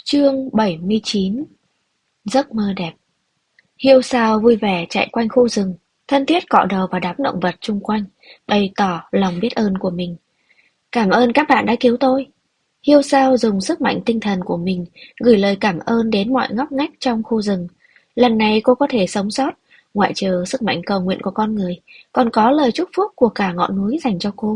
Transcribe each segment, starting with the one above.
Chương 79. Giấc mơ đẹp. Hiêu sao vui vẻ chạy quanh khu rừng, thân thiết cọ đầu vào đám động vật chung quanh, bày tỏ lòng biết ơn của mình. Cảm ơn các bạn đã cứu tôi. Hiêu sao dùng sức mạnh tinh thần của mình gửi lời cảm ơn đến mọi ngóc ngách trong khu rừng. Lần này cô có thể sống sót, ngoại trừ sức mạnh cầu nguyện của con người, còn có lời chúc phúc của cả ngọn núi dành cho cô.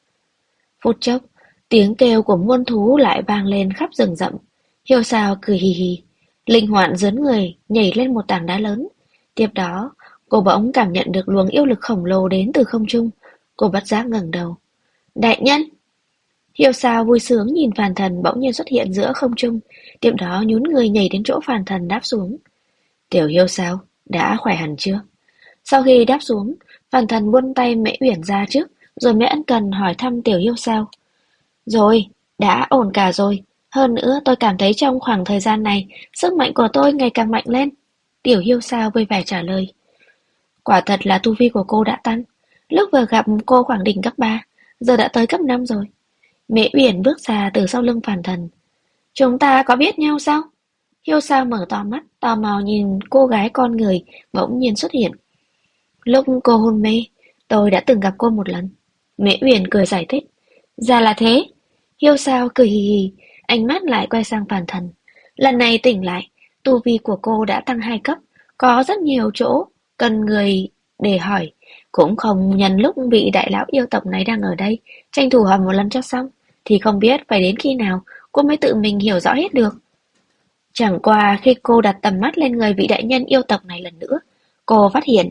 Phút chốc, tiếng kêu của muôn thú lại vang lên khắp rừng rậm. Hiêu sao cười hì hì, linh hoạt giớn người nhảy lên một tảng đá lớn. Tiếp đó, cô bỗng cảm nhận được luồng yêu lực khổng lồ đến từ không trung. Cô bất giác ngẩng đầu. Đại nhân! Hiêu sao vui sướng nhìn phàn thần bỗng nhiên xuất hiện giữa không trung, tiếp đó nhún người nhảy đến chỗ phàn thần đáp xuống. Tiểu hiêu sao, đã khỏe hẳn chưa? Sau khi đáp xuống, phàn thần buông tay Mễ Uyển ra trước, rồi mới ân cần hỏi thăm tiểu hiêu sao. Rồi, đã ổn cả rồi. Hơn nữa tôi cảm thấy trong khoảng thời gian này, sức mạnh của tôi ngày càng mạnh lên. Tiểu hiêu sao vui vẻ trả lời. Quả thật là tu vi của cô đã tăng. Lúc vừa gặp cô khoảng đỉnh cấp 3, giờ đã tới cấp 5 rồi. Mễ Uyển bước ra từ sau lưng phàn thần. Chúng ta có biết nhau sao? Hiêu sao mở to mắt, tò mò nhìn cô gái con người bỗng nhiên xuất hiện. Lúc cô hôn mê, tôi đã từng gặp cô một lần. Mễ Uyển cười giải thích. Ra là thế. Hiêu sao cười hì hì, ánh mắt lại quay sang phàn thần. Lần này tỉnh lại, tu vi của cô đã tăng 2 cấp, có rất nhiều chỗ cần người để hỏi. Cũng không nhân lúc vị đại lão yêu tộc này đang ở đây, tranh thủ hỏi một lần cho xong, thì không biết phải đến khi nào cô mới tự mình hiểu rõ hết được. Chẳng qua khi cô đặt tầm mắt lên người vị đại nhân yêu tộc này lần nữa, cô phát hiện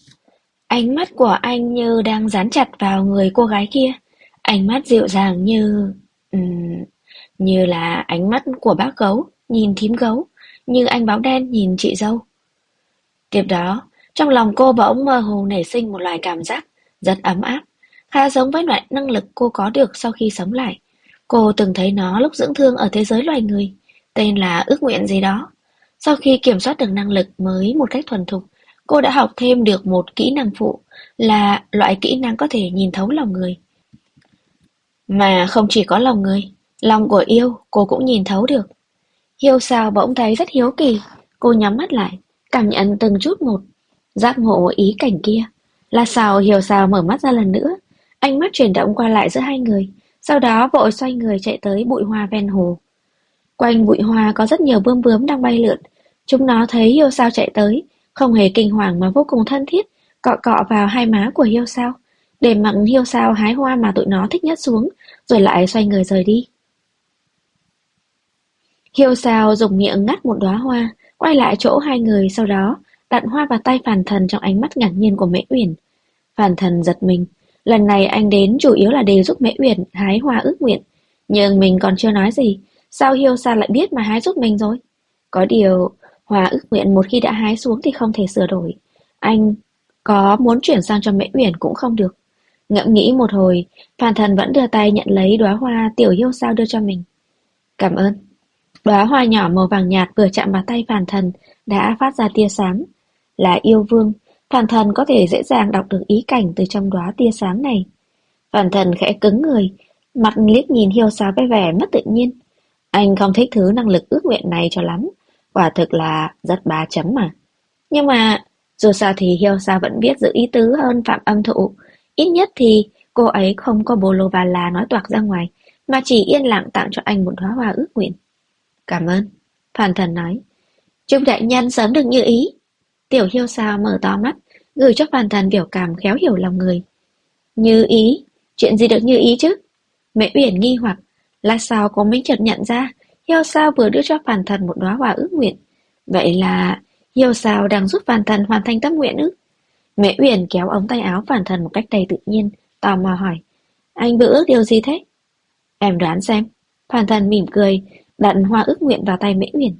ánh mắt của anh như đang dán chặt vào người cô gái kia. Ánh mắt dịu dàng ừm, như là ánh mắt của bác gấu nhìn thím gấu, như anh báo đen nhìn chị dâu. Tiếp đó, trong lòng cô bỗng mơ hồ nảy sinh một loại cảm giác rất ấm áp, khá giống với loại năng lực cô có được sau khi sống lại. Cô từng thấy nó lúc dưỡng thương ở thế giới loài người, tên là ước nguyện gì đó. Sau khi kiểm soát được năng lực mới một cách thuần thục, cô đã học thêm được một kỹ năng phụ, là loại kỹ năng có thể nhìn thấu lòng người. Mà không chỉ có lòng người, lòng của yêu cô cũng nhìn thấu được. Hiêu sao bỗng thấy rất hiếu kỳ, cô nhắm mắt lại, cảm nhận từng chút một, giác ngộ ý cảnh kia. Là sao Hiêu sao mở mắt ra lần nữa, ánh mắt chuyển động qua lại giữa hai người, sau đó vội xoay người chạy tới bụi hoa ven hồ. Quanh bụi hoa có rất nhiều bướm bướm đang bay lượn, chúng nó thấy Hiêu sao chạy tới, không hề kinh hoàng mà vô cùng thân thiết, cọ cọ vào hai má của Hiêu sao, để mặc Hiêu sao hái hoa mà tụi nó thích nhất xuống, rồi lại xoay người rời đi. Hiêu sao dùng miệng ngắt một đóa hoa, quay lại chỗ hai người, sau đó đặt hoa vào tay phàn thần trong ánh mắt ngạc nhiên của Mễ Uyển. Phàn thần giật mình, lần này anh đến chủ yếu là để giúp Mễ Uyển hái hoa ước nguyện, nhưng mình còn chưa nói gì, sao Hiêu sao lại biết mà hái giúp mình rồi? Có điều, hoa ước nguyện một khi đã hái xuống thì không thể sửa đổi. Anh có muốn chuyển sang cho Mễ Uyển cũng không được. Ngẫm nghĩ một hồi, phàn thần vẫn đưa tay nhận lấy đóa hoa tiểu Hiêu sao đưa cho mình. Cảm ơn. Đóa hoa nhỏ màu vàng nhạt vừa chạm vào tay phàn thần đã phát ra tia sáng. Là yêu vương, phàn thần có thể dễ dàng đọc được ý cảnh từ trong đóa tia sáng này. Phàn thần khẽ cứng người, mặt liếc nhìn Hiêu sao với vẻ mất tự nhiên. Anh không thích thứ năng lực ước nguyện này cho lắm, quả thực là rất bá chấm mà. Nhưng mà, dù sao thì Hiêu sao vẫn biết giữ ý tứ hơn Phạm Âm Thụ. Ít nhất thì cô ấy không có bô lô bà là nói toạc ra ngoài, mà chỉ yên lặng tặng cho anh một đóa hoa ước nguyện. Cảm ơn, phàn thần nói. Chúc đại nhân sớm được như ý. Tiểu hiêu sao mở to mắt, gửi cho phàn thần biểu cảm khéo hiểu lòng người. Như ý? Chuyện gì được như ý chứ? Mễ Uyển nghi hoặc, là sao cô mới chợt nhận ra hiêu sao vừa đưa cho phàn thần một đóa hoa ước nguyện. Vậy là hiêu sao đang giúp phàn thần hoàn thành tâm nguyện ư? Mễ Uyển kéo ống tay áo phàn thần một cách đầy tự nhiên, tò mò hỏi. Anh vừa ước điều gì thế? Em đoán xem. Phàn thần mỉm cười, đặt hoa ước nguyện vào tay Mễ Uyển.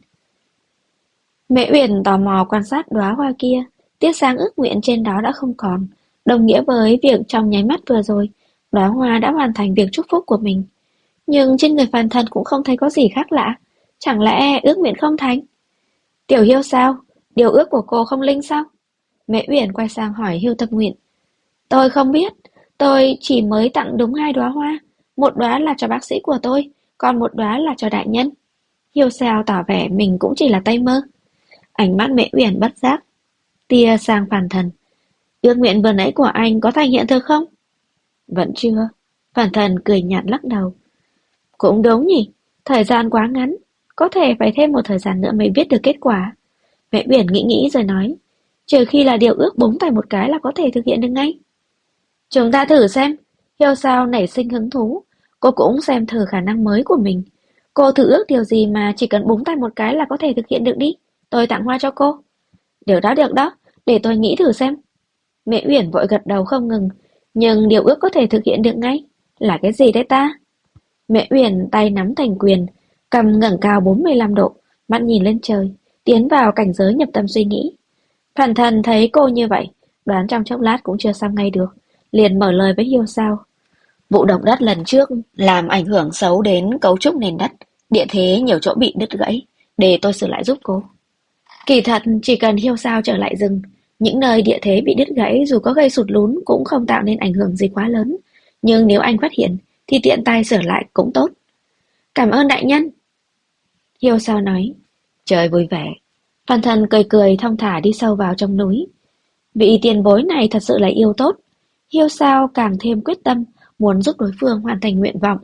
Mễ Uyển tò mò quan sát đóa hoa kia, tia sáng ước nguyện trên đó đã không còn, đồng nghĩa với việc trong nháy mắt vừa rồi, đóa hoa đã hoàn thành việc chúc phúc của mình. Nhưng trên người phàn thần cũng không thấy có gì khác lạ, chẳng lẽ ước nguyện không thành? Tiểu Hiêu sao? Điều ước của cô không linh sao? Mễ Uyển quay sang hỏi Hiêu Tâm Nguyện. Tôi không biết, tôi chỉ mới tặng đúng 2 đóa hoa, một đóa là cho bác sĩ của tôi, còn một đóa là cho đại nhân. Hiêu Sao tỏ vẻ mình cũng chỉ là tay mơ. Ánh mắt Mễ Uyển bất giác tia sang Phàn Thần. Ước nguyện vừa nãy của anh có thành hiện thực không? Vẫn chưa. Phàn Thần cười nhạt lắc đầu. Cũng đúng nhỉ, thời gian quá ngắn, có thể phải thêm một thời gian nữa mới biết được kết quả. Mẹ Uyển nghĩ rồi nói, trừ khi là điều ước búng tay một cái là có thể thực hiện được ngay. Chúng ta thử xem. Hiêu Sao nảy sinh hứng thú, cô cũng xem thử khả năng mới của mình. Cô thử ước điều gì mà chỉ cần búng tay một cái là có thể thực hiện được đi. Tôi tặng hoa cho cô. Được đó, để tôi nghĩ thử xem. Mẹ Uyển vội gật đầu không ngừng, nhưng điều ước có thể thực hiện được ngay. Là cái gì đấy ta? Mẹ Uyển tay nắm thành quyền, cằm ngẩng cao 45 độ, mắt nhìn lên trời, tiến vào cảnh giới nhập tâm suy nghĩ. Phàn Thần thấy cô như vậy, đoán trong chốc lát cũng chưa xong ngay được, liền mở lời với Hiêu Sao. Vụ động đất lần trước làm ảnh hưởng xấu đến cấu trúc nền đất, địa thế nhiều chỗ bị đứt gãy, để tôi sửa lại giúp cô. Kỳ thật, chỉ cần Hiêu Sao trở lại rừng, những nơi địa thế bị đứt gãy dù có gây sụt lún cũng không tạo nên ảnh hưởng gì quá lớn. Nhưng nếu anh phát hiện, thì tiện tay sửa lại cũng tốt. Cảm ơn đại nhân. Hiêu Sao nói. Trời vui vẻ. Phàn Thần cười cười thong thả đi sâu vào trong núi. Vị tiền bối này thật sự là yêu tốt. Hiêu Sao càng thêm quyết tâm, muốn giúp đối phương hoàn thành nguyện vọng.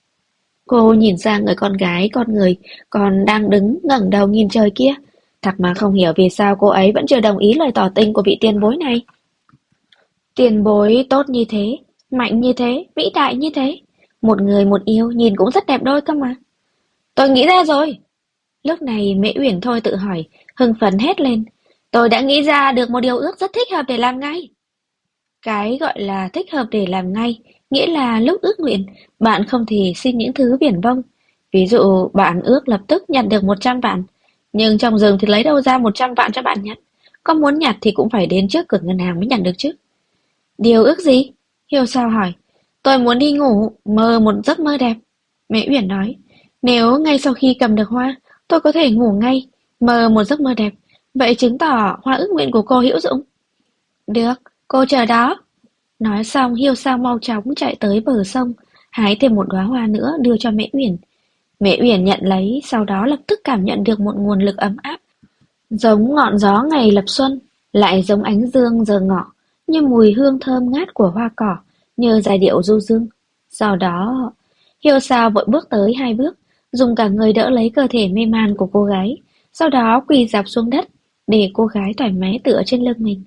Cô nhìn sang người con gái con người còn đang đứng ngẩng đầu nhìn trời kia. Thật mà không hiểu vì sao cô ấy vẫn chưa đồng ý lời tỏ tình của vị tiền bối này. Tiền bối tốt như thế, mạnh như thế, vĩ đại như thế. Một người một yêu nhìn cũng rất đẹp đôi cơ mà. Tôi nghĩ ra rồi. Lúc này Mễ Uyển thôi tự hỏi, hưng phấn hét lên. Tôi đã nghĩ ra được một điều ước rất thích hợp để làm ngay. Cái gọi là thích hợp để làm ngay, nghĩa là lúc ước nguyện, bạn không thể xin những thứ viển vông. Ví dụ bạn ước lập tức nhặt được 100 vạn, nhưng trong rừng thì lấy đâu ra 100 vạn cho bạn nhặt. Có muốn nhặt thì cũng phải đến trước cửa ngân hàng mới nhặt được chứ. Điều ước gì? Hiêu Sao hỏi. Tôi muốn đi ngủ, mơ một giấc mơ đẹp. Mẹ Uyển nói. Nếu ngay sau khi cầm được hoa, tôi có thể ngủ ngay, mơ một giấc mơ đẹp. Vậy chứng tỏ hoa ước nguyện của cô hữu dụng. Được, cô chờ đó. Nói xong Hiêu Sao mau chóng chạy tới bờ sông, hái thêm một đóa hoa nữa đưa cho Mẹ Uyển. Mẹ Uyển nhận lấy, sau đó lập tức cảm nhận được một nguồn lực ấm áp, giống ngọn gió ngày lập xuân, lại giống ánh dương giờ ngọ, như mùi hương thơm ngát của hoa cỏ, như giai điệu du dương. Sau đó, Hiêu Sao vội bước tới 2 bước, dùng cả người đỡ lấy cơ thể mê man của cô gái, sau đó quỳ dạp xuống đất, để cô gái thoải mái tựa trên lưng mình.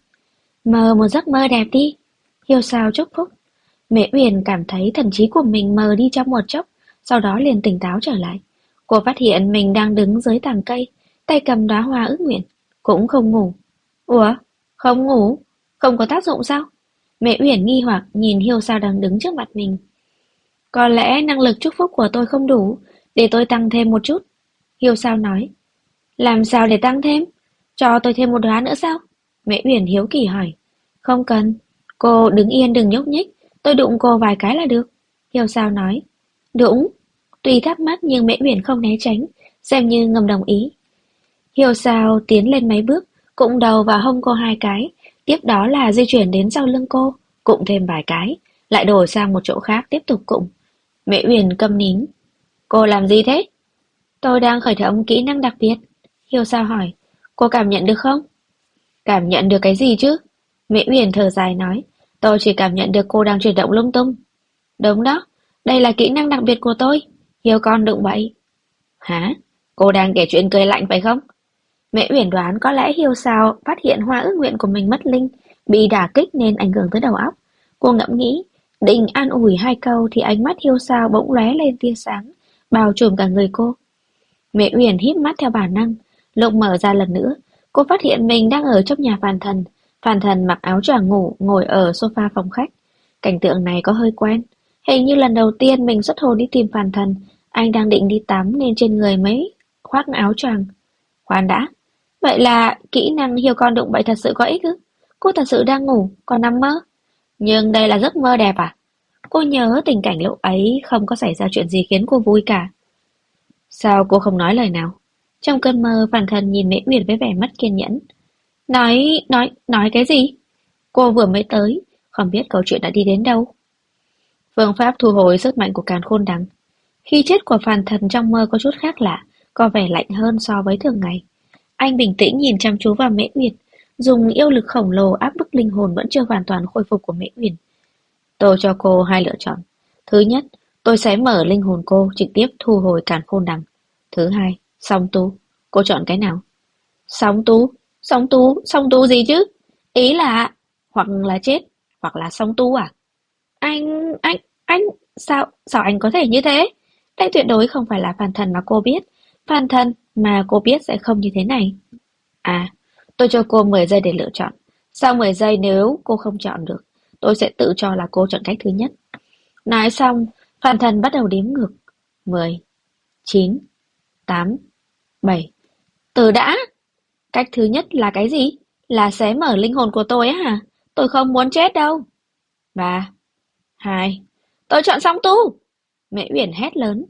Mơ một giấc mơ đẹp đi. Hiêu Sao chúc phúc. Mẹ Uyển cảm thấy thần trí của mình mờ đi trong một chốc, sau đó liền tỉnh táo trở lại. Cô phát hiện mình đang đứng dưới tàng cây, tay cầm đóa hoa ước nguyện, cũng không ngủ. Ủa, không ngủ? Không có tác dụng sao? Mẹ Uyển nghi hoặc nhìn Hiêu Sao đang đứng trước mặt mình. Có lẽ năng lực chúc phúc của tôi không đủ, để tôi tăng thêm một chút. Hiêu Sao nói. Làm sao để tăng thêm? Cho tôi thêm một đóa nữa sao? Mẹ Uyển hiếu kỳ hỏi. Không cần, cô đứng yên đừng nhúc nhích, tôi đụng cô vài cái là được. Hiêu Sao nói. Đụng? Tuy thắc mắc nhưng Mễ Uyển không né tránh, xem như ngầm đồng ý. Hiêu Sao tiến lên mấy bước, cụng đầu vào hông cô 2 cái, tiếp đó là di chuyển đến sau lưng cô, cụng thêm vài cái, lại đổi sang một chỗ khác tiếp tục cụng. Mễ Uyển câm nín. Cô làm gì thế? Tôi đang khởi động kỹ năng đặc biệt. Hiêu Sao hỏi. Cô cảm nhận được không? Cảm nhận được cái gì chứ? Mễ Uyển thở dài nói. Tôi chỉ cảm nhận được cô đang chuyển động lung tung. Đúng đó, đây là kỹ năng đặc biệt của tôi. Hiêu con đụng bậy. Hả? Cô đang kể chuyện cười lạnh phải không? Mẹ Uyển đoán có lẽ Hiêu Sao phát hiện hoa ước nguyện của mình mất linh, bị đả kích nên ảnh hưởng tới đầu óc. Cô ngẫm nghĩ, định an ủi 2 câu thì ánh mắt Hiêu Sao bỗng lóe lên tia sáng, bao trùm cả người cô. Mẹ Uyển híp mắt theo bản năng, lúc mở ra lần nữa, cô phát hiện mình đang ở trong nhà Phàn Thần. Phàn Thần mặc áo choàng ngủ, ngồi ở sofa phòng khách. Cảnh tượng này có hơi quen. Hình như lần đầu tiên mình xuất hồn đi tìm Phàn Thần, anh đang định đi tắm nên trên người mới khoác áo choàng. Khoan đã, vậy là kỹ năng hiêu con đụng bậy thật sự có ích ư? Cô thật sự đang ngủ, còn nằm mơ. Nhưng đây là giấc mơ đẹp à? Cô nhớ tình cảnh lúc ấy không có xảy ra chuyện gì khiến cô vui cả. Sao cô không nói lời nào? Trong cơn mơ, Phàn Thần nhìn Mễ Uyển với vẻ mất kiên nhẫn. Nói cái gì? Cô vừa mới tới, không biết câu chuyện đã đi đến đâu. Phương pháp thu hồi sức mạnh của càn khôn đằng. Khi chết của Phàn Thần trong mơ có chút khác lạ, có vẻ lạnh hơn so với thường ngày. Anh bình tĩnh nhìn chăm chú vào Mễ Uyển, dùng yêu lực khổng lồ áp bức linh hồn vẫn chưa hoàn toàn khôi phục của Mễ Uyển. Tôi cho cô hai lựa chọn. Thứ nhất, tôi sẽ mở linh hồn cô trực tiếp thu hồi càn khôn đằng. Thứ hai, song tu. Cô chọn cái nào? Song tu? Song tu gì chứ? Ý là hoặc là chết, hoặc là song tu à? Anh, anh, anh, sao anh có thể như thế? Đây tuyệt đối không phải là phàm thần mà cô biết. Phàm thần mà cô biết sẽ không như thế này. À, tôi cho cô 10 giây để lựa chọn. Sau 10 giây nếu cô không chọn được, tôi sẽ tự cho là cô chọn cách thứ nhất. Nói xong, phàm thần bắt đầu đếm ngược. 10, 9, 8, 7. Từ đã! Cách thứ nhất là cái gì? Là xé mở linh hồn của tôi á hả? Tôi không muốn chết đâu. 3, 2, tôi chọn song tu! Mẹ Uyển hét lớn.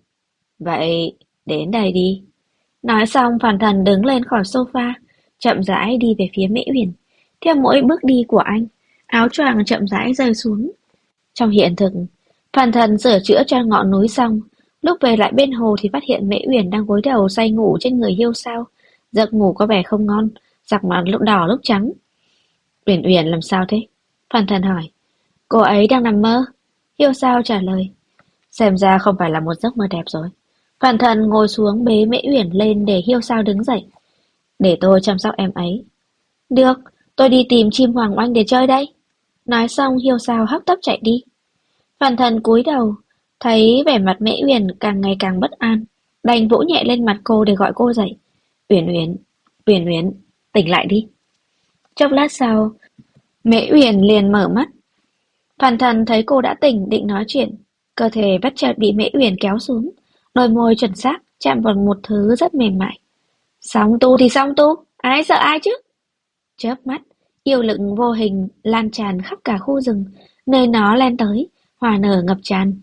Vậy, đến đây đi. Nói xong phàm thần đứng lên khỏi sofa, chậm rãi đi về phía Mễ Uyển. Theo mỗi bước đi của anh, áo choàng chậm rãi rơi xuống. Trong hiện thực, phàm thần sửa chữa cho ngọn núi xong, lúc về lại bên hồ thì phát hiện Mễ Uyển đang gối đầu say ngủ trên người Hiêu Sao. Giấc ngủ có vẻ không ngon, giặc mặt lúc đỏ lúc trắng. Uyển Uyển làm sao thế? Phàm thần hỏi. Cô ấy đang nằm mơ. Hiêu Sao trả lời. Xem ra không phải là một giấc mơ đẹp rồi. Phàm thần ngồi xuống bế Mễ Uyển lên để Hiêu Sao đứng dậy. Để tôi chăm sóc em ấy. Được, tôi đi tìm chim hoàng oanh để chơi đây. Nói xong Hiêu Sao hấp tấp chạy đi. Phàm thần cúi đầu, thấy vẻ mặt Mễ Uyển càng ngày càng bất an, đành vỗ nhẹ lên mặt cô để gọi cô dậy. Uyển Uyển, Uyển Uyển, tỉnh lại đi. Chốc lát sau, Mễ Uyển liền mở mắt. Phàm thần thấy cô đã tỉnh định nói chuyện, cơ thể bất chợt bị Mễ Uyển kéo xuống, đôi môi chuẩn xác chạm vào một thứ rất mềm mại. Song tu thì song tu, ai sợ ai chứ? Chớp mắt, yêu lực vô hình lan tràn khắp cả khu rừng, nơi nó len tới, hoa nở ngập tràn.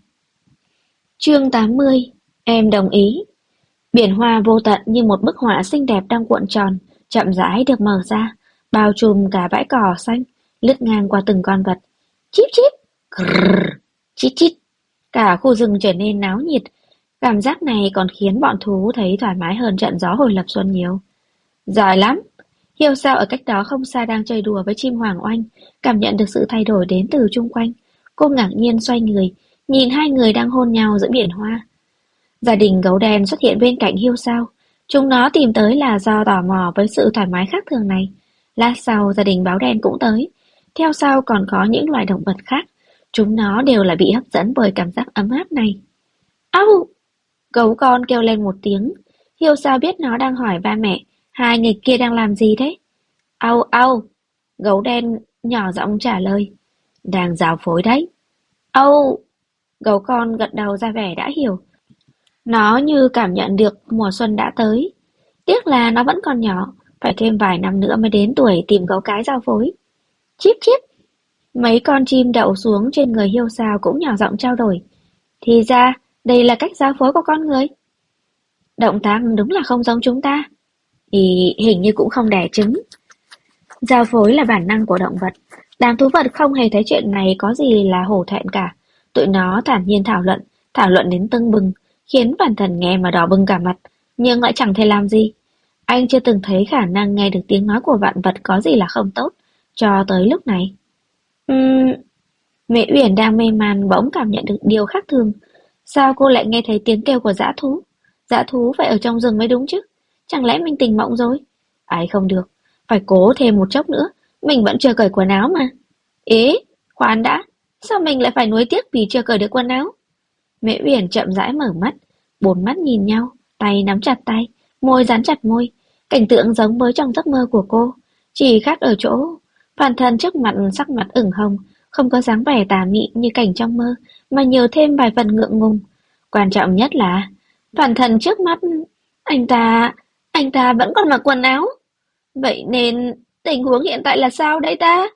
Chương 80, em đồng ý. Biển hoa vô tận như một bức họa xinh đẹp đang cuộn tròn, chậm rãi được mở ra, bao trùm cả bãi cỏ xanh, lướt ngang qua từng con vật. Chíp chíp, grrr, chít chít. Cả khu rừng trở nên náo nhiệt, cảm giác này còn khiến bọn thú thấy thoải mái hơn trận gió hồi lập xuân nhiều. Giỏi lắm! Hiêu Sao ở cách đó không xa đang chơi đùa với chim hoàng oanh, cảm nhận được sự thay đổi đến từ chung quanh. Cô ngạc nhiên xoay người, nhìn hai người đang hôn nhau giữa biển hoa. Gia đình gấu đen xuất hiện bên cạnh Hiêu Sao. Chúng nó tìm tới là do tò mò với sự thoải mái khác thường này. Lát sau gia đình báo đen cũng tới. Theo sau còn có những loài động vật khác. Chúng nó đều là bị hấp dẫn bởi cảm giác ấm áp này. Ау! Gấu con kêu lên một tiếng. Hiêu Sao biết nó đang hỏi ba mẹ, hai người kia đang làm gì thế? Ау ау! Gấu đen nhỏ giọng trả lời. Đang giao phối đấy. Âu! Gấu con gật đầu ra vẻ đã hiểu. Nó như cảm nhận được mùa xuân đã tới. Tiếc là nó vẫn còn nhỏ, phải thêm vài năm nữa mới đến tuổi tìm gấu cái giao phối. Chíp chíp! Mấy con chim đậu xuống trên người Hiêu Sao cũng nhỏ giọng trao đổi. Thì ra, đây là cách giao phối của con người. Động tác đúng là không giống chúng ta. Thì hình như cũng không đẻ trứng. Giao phối là bản năng của động vật. Đám thú vật không hề thấy chuyện này có gì là hổ thẹn cả. Tụi nó thản nhiên thảo luận đến tưng bừng, khiến bản thân nghe mà đỏ bừng cả mặt, nhưng lại chẳng thể làm gì. Anh chưa từng thấy khả năng nghe được tiếng nói của vạn vật có gì là không tốt, cho tới lúc này. Mẹ Uyển đang mê man bỗng cảm nhận được điều khác thường. Sao cô lại nghe thấy tiếng kêu của dã thú? Dã thú phải ở trong rừng mới đúng chứ? Chẳng lẽ mình tỉnh mộng rồi? Ấy không được, phải cố thêm một chốc nữa, mình vẫn chưa cởi quần áo mà. Ế, khoan đã, sao mình lại phải nuối tiếc vì chưa cởi được quần áo? Mẹ Uyển chậm rãi mở mắt, bốn mắt nhìn nhau, tay nắm chặt tay, môi dán chặt môi. Cảnh tượng giống với trong giấc mơ của cô, chỉ khác ở chỗ bản thân trước mặt sắc mặt ửng hồng, không có dáng vẻ tà mị như cảnh trong mơ, mà nhiều thêm vài phần ngượng ngùng. Quan trọng nhất là bản thân trước mắt anh ta vẫn còn mặc quần áo. Vậy nên tình huống hiện tại là sao đấy ta?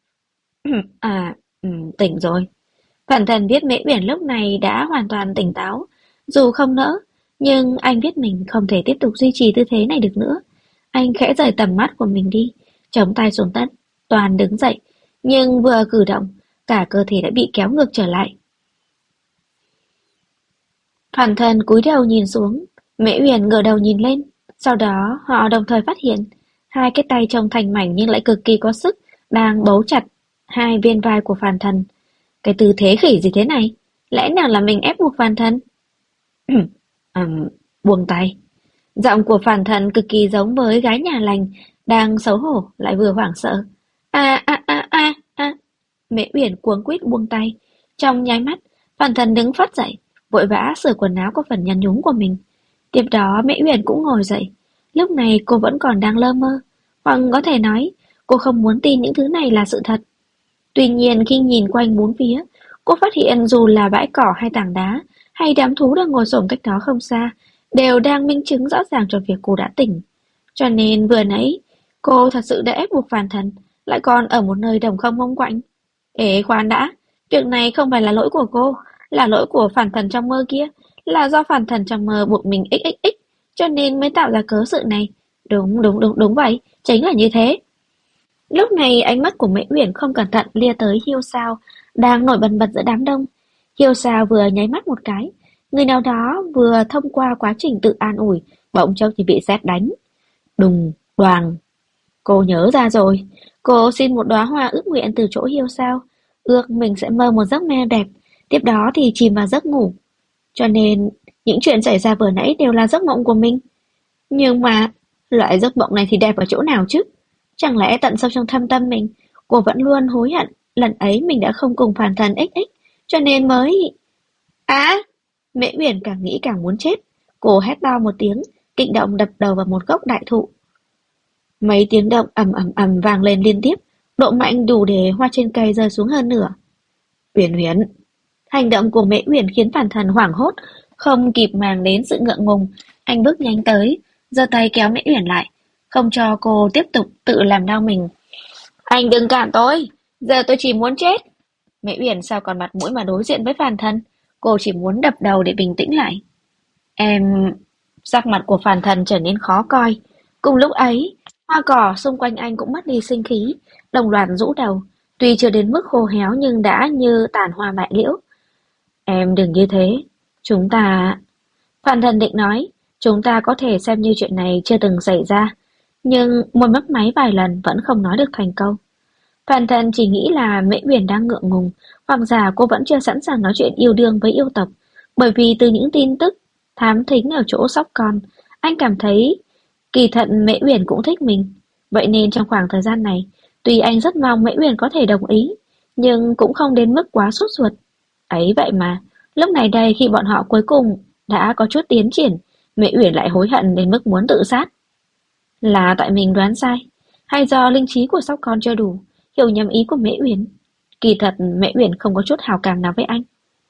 Tỉnh rồi. Bản thân biết Mễ Uyển lúc này đã hoàn toàn tỉnh táo, dù không nỡ, nhưng anh biết mình không thể tiếp tục duy trì tư thế này được nữa. Anh khẽ rời tầm mắt của mình đi, chống tay xuống đất, toàn đứng dậy, nhưng vừa cử động, cả cơ thể đã bị kéo ngược trở lại. Bản thân cúi đầu nhìn xuống, Mễ Uyển ngửa đầu nhìn lên, sau đó họ đồng thời phát hiện hai cái tay trông thành mảnh nhưng lại cực kỳ có sức đang bấu chặt hai viên vai của phàn thần. Cái tư thế khỉ gì thế này? Lẽ nào là mình ép buộc phàn thần? Ừm, buông tay. Giọng của phàn thần cực kỳ giống với gái nhà lành đang xấu hổ lại vừa hoảng sợ. A. Mễ Uyển cuống quýt buông tay. Trong nháy mắt, phàn thần đứng phát dậy, vội vã sửa quần áo có phần nhăn nhúm của mình. Tiếp đó Mễ Uyển cũng ngồi dậy. Lúc này cô vẫn còn đang lơ mơ, hoặc có thể nói cô không muốn tin những thứ này là sự thật. Tuy nhiên khi nhìn quanh bốn phía, cô phát hiện dù là bãi cỏ hay tảng đá, hay đám thú đang ngồi xổm cách đó không xa, đều đang minh chứng rõ ràng cho việc cô đã tỉnh. Cho nên vừa nãy, cô thật sự đã ép buộc phàn thần, lại còn ở một nơi đồng không mông quạnh. Ê khoan đã, việc này không phải là lỗi của cô, là lỗi của phản thần trong mơ kia, là do phản thần trong mơ buộc mình xxx, cho nên mới tạo ra cớ sự này. Đúng vậy, chính là như thế. Lúc này ánh mắt của Mễ Uyển không cẩn thận lia tới Hiêu Sao đang nổi bần bật giữa đám đông. Hiêu Sao vừa nháy mắt một cái, người nào đó vừa thông qua quá trình tự an ủi, bỗng chốc thì bị sét đánh. Đùng, đoàng. Cô nhớ ra rồi, cô xin một đóa hoa ước nguyện từ chỗ Hiêu Sao, ước mình sẽ mơ một giấc mơ đẹp, tiếp đó thì chìm vào giấc ngủ. Cho nên những chuyện xảy ra vừa nãy đều là giấc mộng của mình. Nhưng mà loại giấc mộng này thì đẹp ở chỗ nào chứ? Chẳng lẽ tận sâu trong thâm tâm mình, cô vẫn luôn hối hận lần ấy mình đã không cùng phản thần XX, cho nên mới... Mễ Uyển càng nghĩ càng muốn chết. Cô hét to một tiếng, kích động đập đầu vào một gốc đại thụ. Mấy tiếng động ầm vang lên liên tiếp, độ mạnh đủ để hoa trên cây rơi xuống hơn nửa. Uyển Uyển, hành động của Mễ Uyển khiến phản thần hoảng hốt, không kịp màng đến sự ngượng ngùng, anh bước nhanh tới, giơ tay kéo Mễ Uyển lại, không cho cô tiếp tục tự làm đau mình. Anh đừng cản tôi, giờ tôi chỉ muốn chết. Mễ Uyển sao còn mặt mũi mà đối diện với phản thần, cô chỉ muốn đập đầu để bình tĩnh lại. Em... Sắc mặt của phản thần trở nên khó coi. Cùng lúc ấy, hoa cỏ xung quanh anh cũng mất đi sinh khí, đồng loạt rũ đầu. Tuy chưa đến mức khô héo nhưng đã như tàn hoa bại liễu. Em đừng như thế. Chúng ta... Phản thần định nói, chúng ta có thể xem như chuyện này chưa từng xảy ra. Nhưng môi mấp máy vài lần vẫn không nói được thành câu. Phản thần chỉ nghĩ là Mễ Uyển đang ngượng ngùng, hoặc giả cô vẫn chưa sẵn sàng nói chuyện yêu đương với yêu tộc. Bởi vì từ những tin tức thám thính ở chỗ sóc con, anh cảm thấy kỳ thật Mễ Uyển cũng thích mình. Vậy nên trong khoảng thời gian này, tuy anh rất mong Mễ Uyển có thể đồng ý, nhưng cũng không đến mức quá sốt ruột. Ấy vậy mà, lúc này đây khi bọn họ cuối cùng đã có chút tiến triển, Mễ Uyển lại hối hận đến mức muốn tự sát. Là tại mình đoán sai, hay do linh trí của sóc con chưa đủ, hiểu nhầm ý của Mễ Uyển. Kỳ thật Mễ Uyển không có chút hào cảm nào với anh.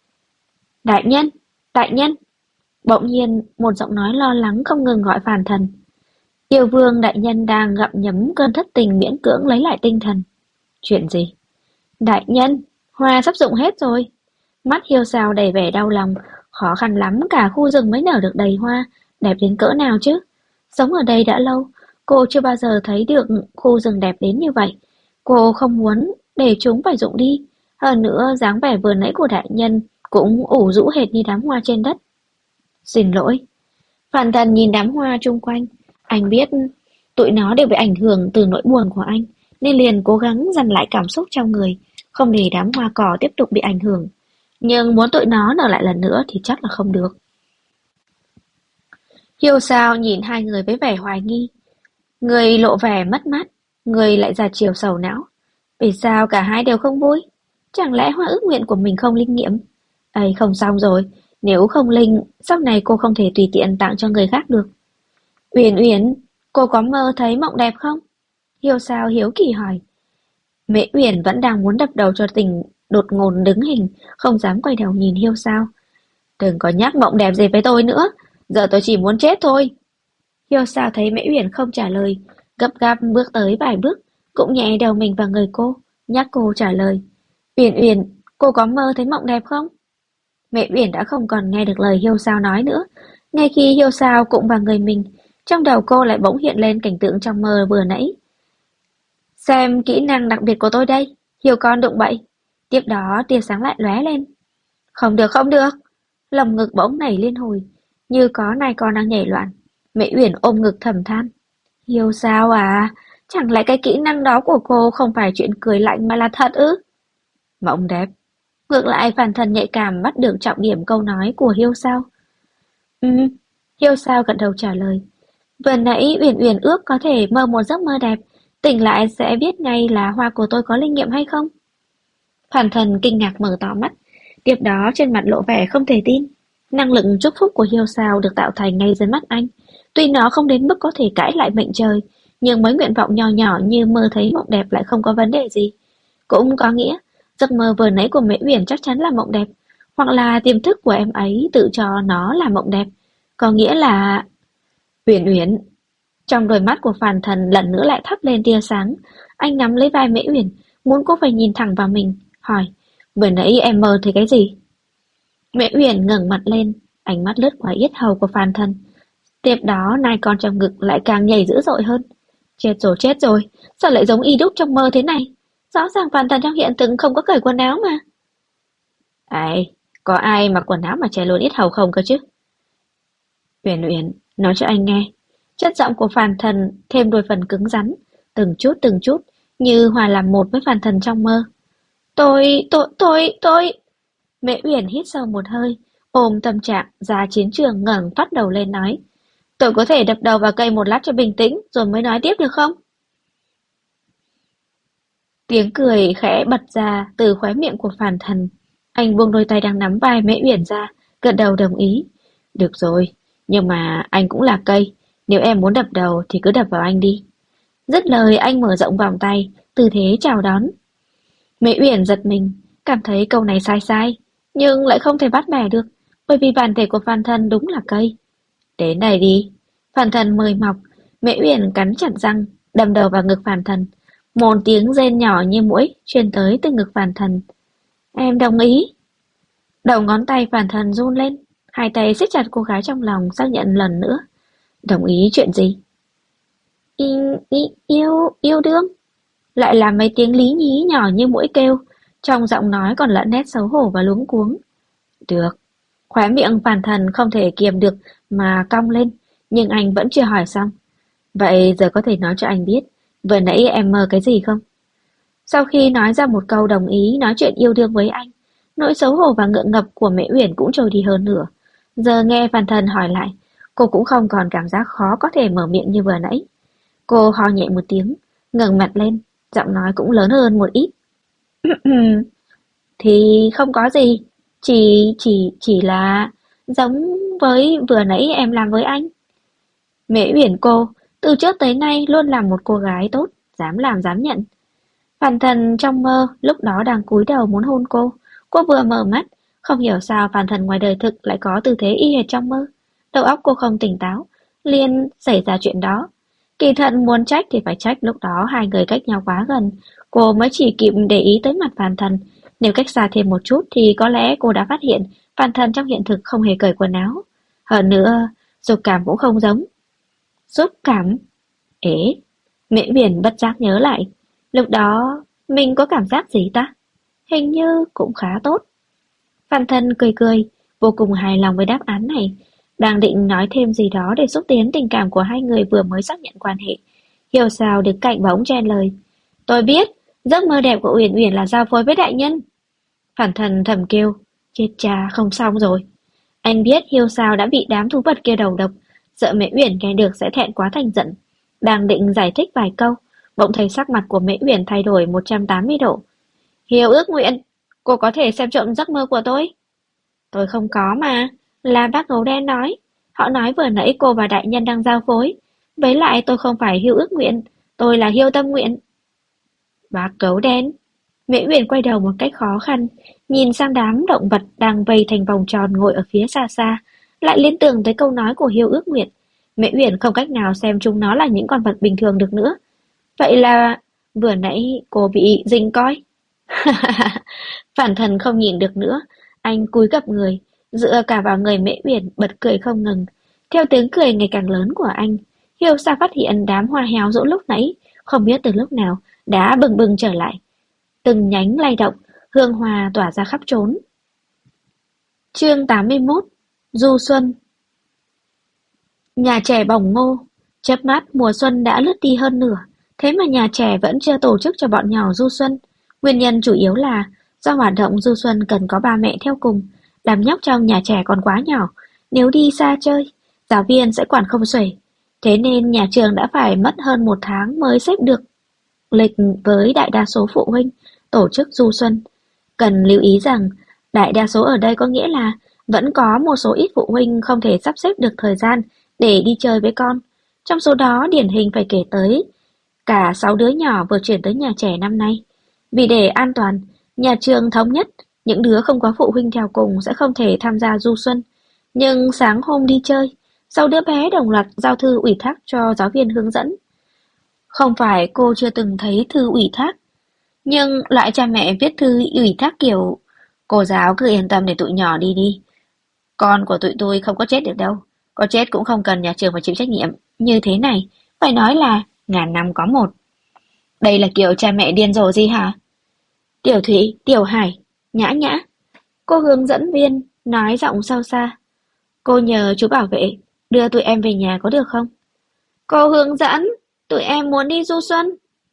Đại nhân, đại nhân. Bỗng nhiên một giọng nói lo lắng không ngừng gọi phàn thần. Yêu vương đại nhân đang gặm nhấm cơn thất tình miễn cưỡng lấy lại tinh thần. Chuyện gì? Đại nhân, hoa sắp rụng hết rồi. Mắt Hiêu Sao đầy vẻ đau lòng, khó khăn lắm cả khu rừng mới nở được đầy hoa, đẹp đến cỡ nào chứ? Sống ở đây đã lâu, cô chưa bao giờ thấy được khu rừng đẹp đến như vậy. Cô không muốn để chúng phải rụng đi. Hơn nữa dáng vẻ vừa nãy của đại nhân cũng ủ rũ hệt như đám hoa trên đất. Xin lỗi. Phàn thần nhìn đám hoa chung quanh. Anh biết tụi nó đều bị ảnh hưởng từ nỗi buồn của anh, nên liền cố gắng dằn lại cảm xúc trong người, không để đám hoa cỏ tiếp tục bị ảnh hưởng. Nhưng muốn tụi nó nở lại lần nữa thì chắc là không được. Hiêu Sao nhìn hai người với vẻ hoài nghi. Người lộ vẻ mất mát, người lại ra chiều sầu não. Vì sao cả hai đều không vui? Chẳng lẽ hoa ước nguyện của mình không linh nghiệm? Ấy không xong rồi, nếu không linh, sau này cô không thể tùy tiện tặng cho người khác được. Uyển Uyển, cô có mơ thấy mộng đẹp không? Hiêu Sao hiếu kỳ hỏi. Mễ Uyển vẫn đang muốn đập đầu cho tình đột ngột đứng hình, không dám quay đầu nhìn Hiêu Sao. Đừng có nhắc mộng đẹp gì với tôi nữa, giờ tôi chỉ muốn chết thôi. Hiêu Sao thấy Mễ Uyển không trả lời, gấp gáp bước tới vài bước, cũng nhẹ đầu mình vào người cô, nhắc cô trả lời. Uyển Uyển, cô có mơ thấy mộng đẹp không? Mẹ Uyển đã không còn nghe được lời Hiêu Sao nói nữa. Ngay khi Hiêu Sao cũng vào người mình, trong đầu cô lại bỗng hiện lên cảnh tượng trong mơ vừa nãy. Xem kỹ năng đặc biệt của tôi đây, Hiêu con đụng bậy. Tiếp đó tia sáng lại lóe lên. Không được, không được. Lồng ngực bỗng nảy liên hồi. như có nai con đang nhảy loạn. Mễ Uyển ôm ngực thầm than. Yêu sao à? Chẳng lẽ cái kỹ năng đó của cô không phải chuyện cười lạnh mà là thật ư? Mộng đẹp. Ngược lại Phàn Thần nhạy cảm bắt được trọng điểm câu nói của Hiêu Sao. Ừ, Hiêu Sao gật đầu trả lời. Vừa nãy Uyển Uyển ước có thể mơ một giấc mơ đẹp, tỉnh lại sẽ biết ngay là hoa của tôi có linh nghiệm hay không. Phàn Thần kinh ngạc mở to mắt, tiếp đó trên mặt lộ vẻ không thể tin. Năng lực chúc phúc của Hiêu Sao được tạo thành ngay dưới mắt anh. Tuy nó không đến mức có thể cãi lại mệnh trời, nhưng mấy nguyện vọng nhỏ nhỏ như mơ thấy mộng đẹp lại không có vấn đề gì. Cũng có nghĩa, giấc mơ vừa nãy của Mễ Uyển chắc chắn là mộng đẹp, hoặc là tiềm thức của em ấy tự cho nó là mộng đẹp. Có nghĩa là... Uyển Uyển. Trong đôi mắt của Phàn Thần lần nữa lại thắp lên tia sáng. Anh nắm lấy vai Mễ Uyển, muốn cô phải nhìn thẳng vào mình, hỏi, vừa nãy em mơ thấy cái gì? Mễ Uyển ngẩng mặt lên, ánh mắt lướt qua yết hầu của Phàn Thần. Tiếp đó nai con trong ngực lại càng nhảy dữ dội hơn. Chết rồi, sao lại giống y đúc trong mơ thế này? Rõ ràng Phàn Thần trong hiện thực không có cởi quần áo mà. Ai, có ai mặc quần áo mà che luôn yết hầu không cơ chứ? Uyển Uyển, nói cho anh nghe. Chất giọng của Phàn Thần thêm đôi phần cứng rắn, từng chút, như hòa làm một với Phàn Thần trong mơ. Tôi... Mẹ Uyển hít sâu một hơi, ôm tâm trạng ra chiến trường ngẩng phát đầu lên nói. Tôi có thể đập đầu vào cây một lát cho bình tĩnh rồi mới nói tiếp được không? Tiếng cười khẽ bật ra từ khóe miệng của Phàn Thần. Anh buông đôi tay đang nắm vai Mễ Uyển ra, gật đầu đồng ý. Được rồi, nhưng mà anh cũng là cây. Nếu em muốn đập đầu thì cứ đập vào anh đi. Dứt lời anh mở rộng vòng tay, tư thế chào đón. Mễ Uyển giật mình, cảm thấy câu này sai sai, nhưng lại không thể bắt bẻ được, bởi vì bản thể của Phàn Thần đúng là cây. Đến đây đi. Phàn Thần mời mọc, Mễ Uyển cắn chặt răng, đâm đầu vào ngực Phàn Thần. Một tiếng rên nhỏ như muỗi truyền tới từ ngực Phàn Thần. Em đồng ý. Đầu ngón tay Phàn Thần run lên, hai tay siết chặt cô gái trong lòng xác nhận lần nữa. Đồng ý chuyện gì? Yêu đương. Lại là mấy tiếng lý nhí nhỏ như muỗi kêu, trong giọng nói còn lẫn nét xấu hổ và luống cuống. Được. Khóe miệng Phàn Thần không thể kiềm được mà cong lên, nhưng anh vẫn chưa hỏi xong. Vậy giờ có thể nói cho anh biết, vừa nãy em mơ cái gì không? Sau khi nói ra một câu đồng ý nói chuyện yêu đương với anh, nỗi xấu hổ và ngượng ngập của Mễ Uyển cũng trôi đi hơn nửa. Giờ nghe Phàn Thần hỏi lại, cô cũng không còn cảm giác khó có thể mở miệng như vừa nãy. Cô ho nhẹ một tiếng, ngẩng mặt lên, giọng nói cũng lớn hơn một ít. Thì không có gì, chỉ là giống với vừa nãy em làm với anh. Mễ Uyển cô, từ trước tới nay luôn là một cô gái tốt, dám làm dám nhận. Phàn Thần trong mơ lúc đó đang cúi đầu muốn hôn cô. Cô vừa mở mắt, không hiểu sao Phàn Thần ngoài đời thực lại có tư thế y hệt trong mơ. Đầu óc cô không tỉnh táo, liền xảy ra chuyện đó. Kỳ thật muốn trách thì phải trách lúc đó hai người cách nhau quá gần. Cô mới chỉ kịp để ý tới mặt Phàn Thần. Nếu cách xa thêm một chút thì có lẽ cô đã phát hiện Phàn Thần trong hiện thực không hề cởi quần áo. Hơn nữa, dục cảm cũng không giống. Xúc cảm? Ế, Mễ Uyển bất giác nhớ lại. Lúc đó, mình có cảm giác gì ta? Hình như cũng khá tốt. Phàn Thần cười cười, vô cùng hài lòng với đáp án này. Đang định nói thêm gì đó để xúc tiến tình cảm của hai người vừa mới xác nhận quan hệ. Hiểu sao đứng cạnh bỗng chen lời. Tôi biết, giấc mơ đẹp của Uyển Uyển là giao phối với đại nhân. Phàn Thần thầm kêu, chết cha không xong rồi. Anh biết Hiêu Sao đã bị đám thú vật kia đầu độc, sợ Mễ Uyển nghe được sẽ thẹn quá thành giận. Đang định giải thích vài câu, bỗng thấy sắc mặt của Mễ Uyển thay đổi 180 độ. Hiêu ước nguyện, cô có thể xem trộm giấc mơ của tôi. Tôi không có mà, là bác gấu đen nói. Họ nói vừa nãy cô và đại nhân đang giao phối. Với lại tôi không phải Hiêu ước nguyện, tôi là Hiêu tâm nguyện. Bác gấu đen. Mễ Uyển quay đầu một cách khó khăn, nhìn sang đám động vật đang vây thành vòng tròn ngồi ở phía xa xa, lại liên tưởng tới câu nói của Hiêu ước nguyện. Mễ Uyển không cách nào xem chúng nó là những con vật bình thường được nữa. Vậy là vừa nãy cô bị dình coi. Phản Thần không nhìn được nữa, anh cúi gập người, dựa cả vào người Mễ Uyển bật cười không ngừng. Theo tiếng cười ngày càng lớn của anh, Hiêu Sa phát hiện đám hoa héo rũ lúc nãy, không biết từ lúc nào đã bừng bừng trở lại. Từng nhánh lay động, hương hoa tỏa ra khắp trốn. Chương 81. Du Xuân. Nhà trẻ Bồng Ngô. Chớp mắt mùa xuân đã lướt đi hơn nửa, thế mà nhà trẻ vẫn chưa tổ chức cho bọn nhỏ du xuân. Nguyên nhân chủ yếu là do hoạt động du xuân cần có ba mẹ theo cùng, đám nhóc trong nhà trẻ còn quá nhỏ, nếu đi xa chơi, giáo viên sẽ quản không xuể. Thế nên nhà trường đã phải mất hơn một tháng mới xếp được lịch với đại đa số phụ huynh tổ chức du xuân. Cần lưu ý rằng, đại đa số ở đây có nghĩa là vẫn có một số ít phụ huynh không thể sắp xếp được thời gian để đi chơi với con. Trong số đó điển hình phải kể tới cả 6 đứa nhỏ vừa chuyển tới nhà trẻ năm nay. Vì để an toàn, nhà trường thống nhất những đứa không có phụ huynh theo cùng sẽ không thể tham gia du xuân. Nhưng sáng hôm đi chơi, 6 đứa bé đồng loạt giao thư ủy thác cho giáo viên hướng dẫn. Không phải cô chưa từng thấy thư ủy thác, nhưng loại cha mẹ viết thư ủy thác kiểu cô giáo cứ yên tâm để tụi nhỏ đi đi. Con của tụi tôi không có chết được đâu. Có chết cũng không cần nhà trường phải chịu trách nhiệm. Như thế này, phải nói là ngàn năm có một. Đây là kiểu cha mẹ điên rồ gì hả? Tiểu Thủy, Tiểu Hải, Nhã Nhã. Cô hướng dẫn viên nói giọng sâu xa. Cô nhờ chú bảo vệ đưa tụi em về nhà có được không? Cô hướng dẫn, tụi em muốn đi du xuân.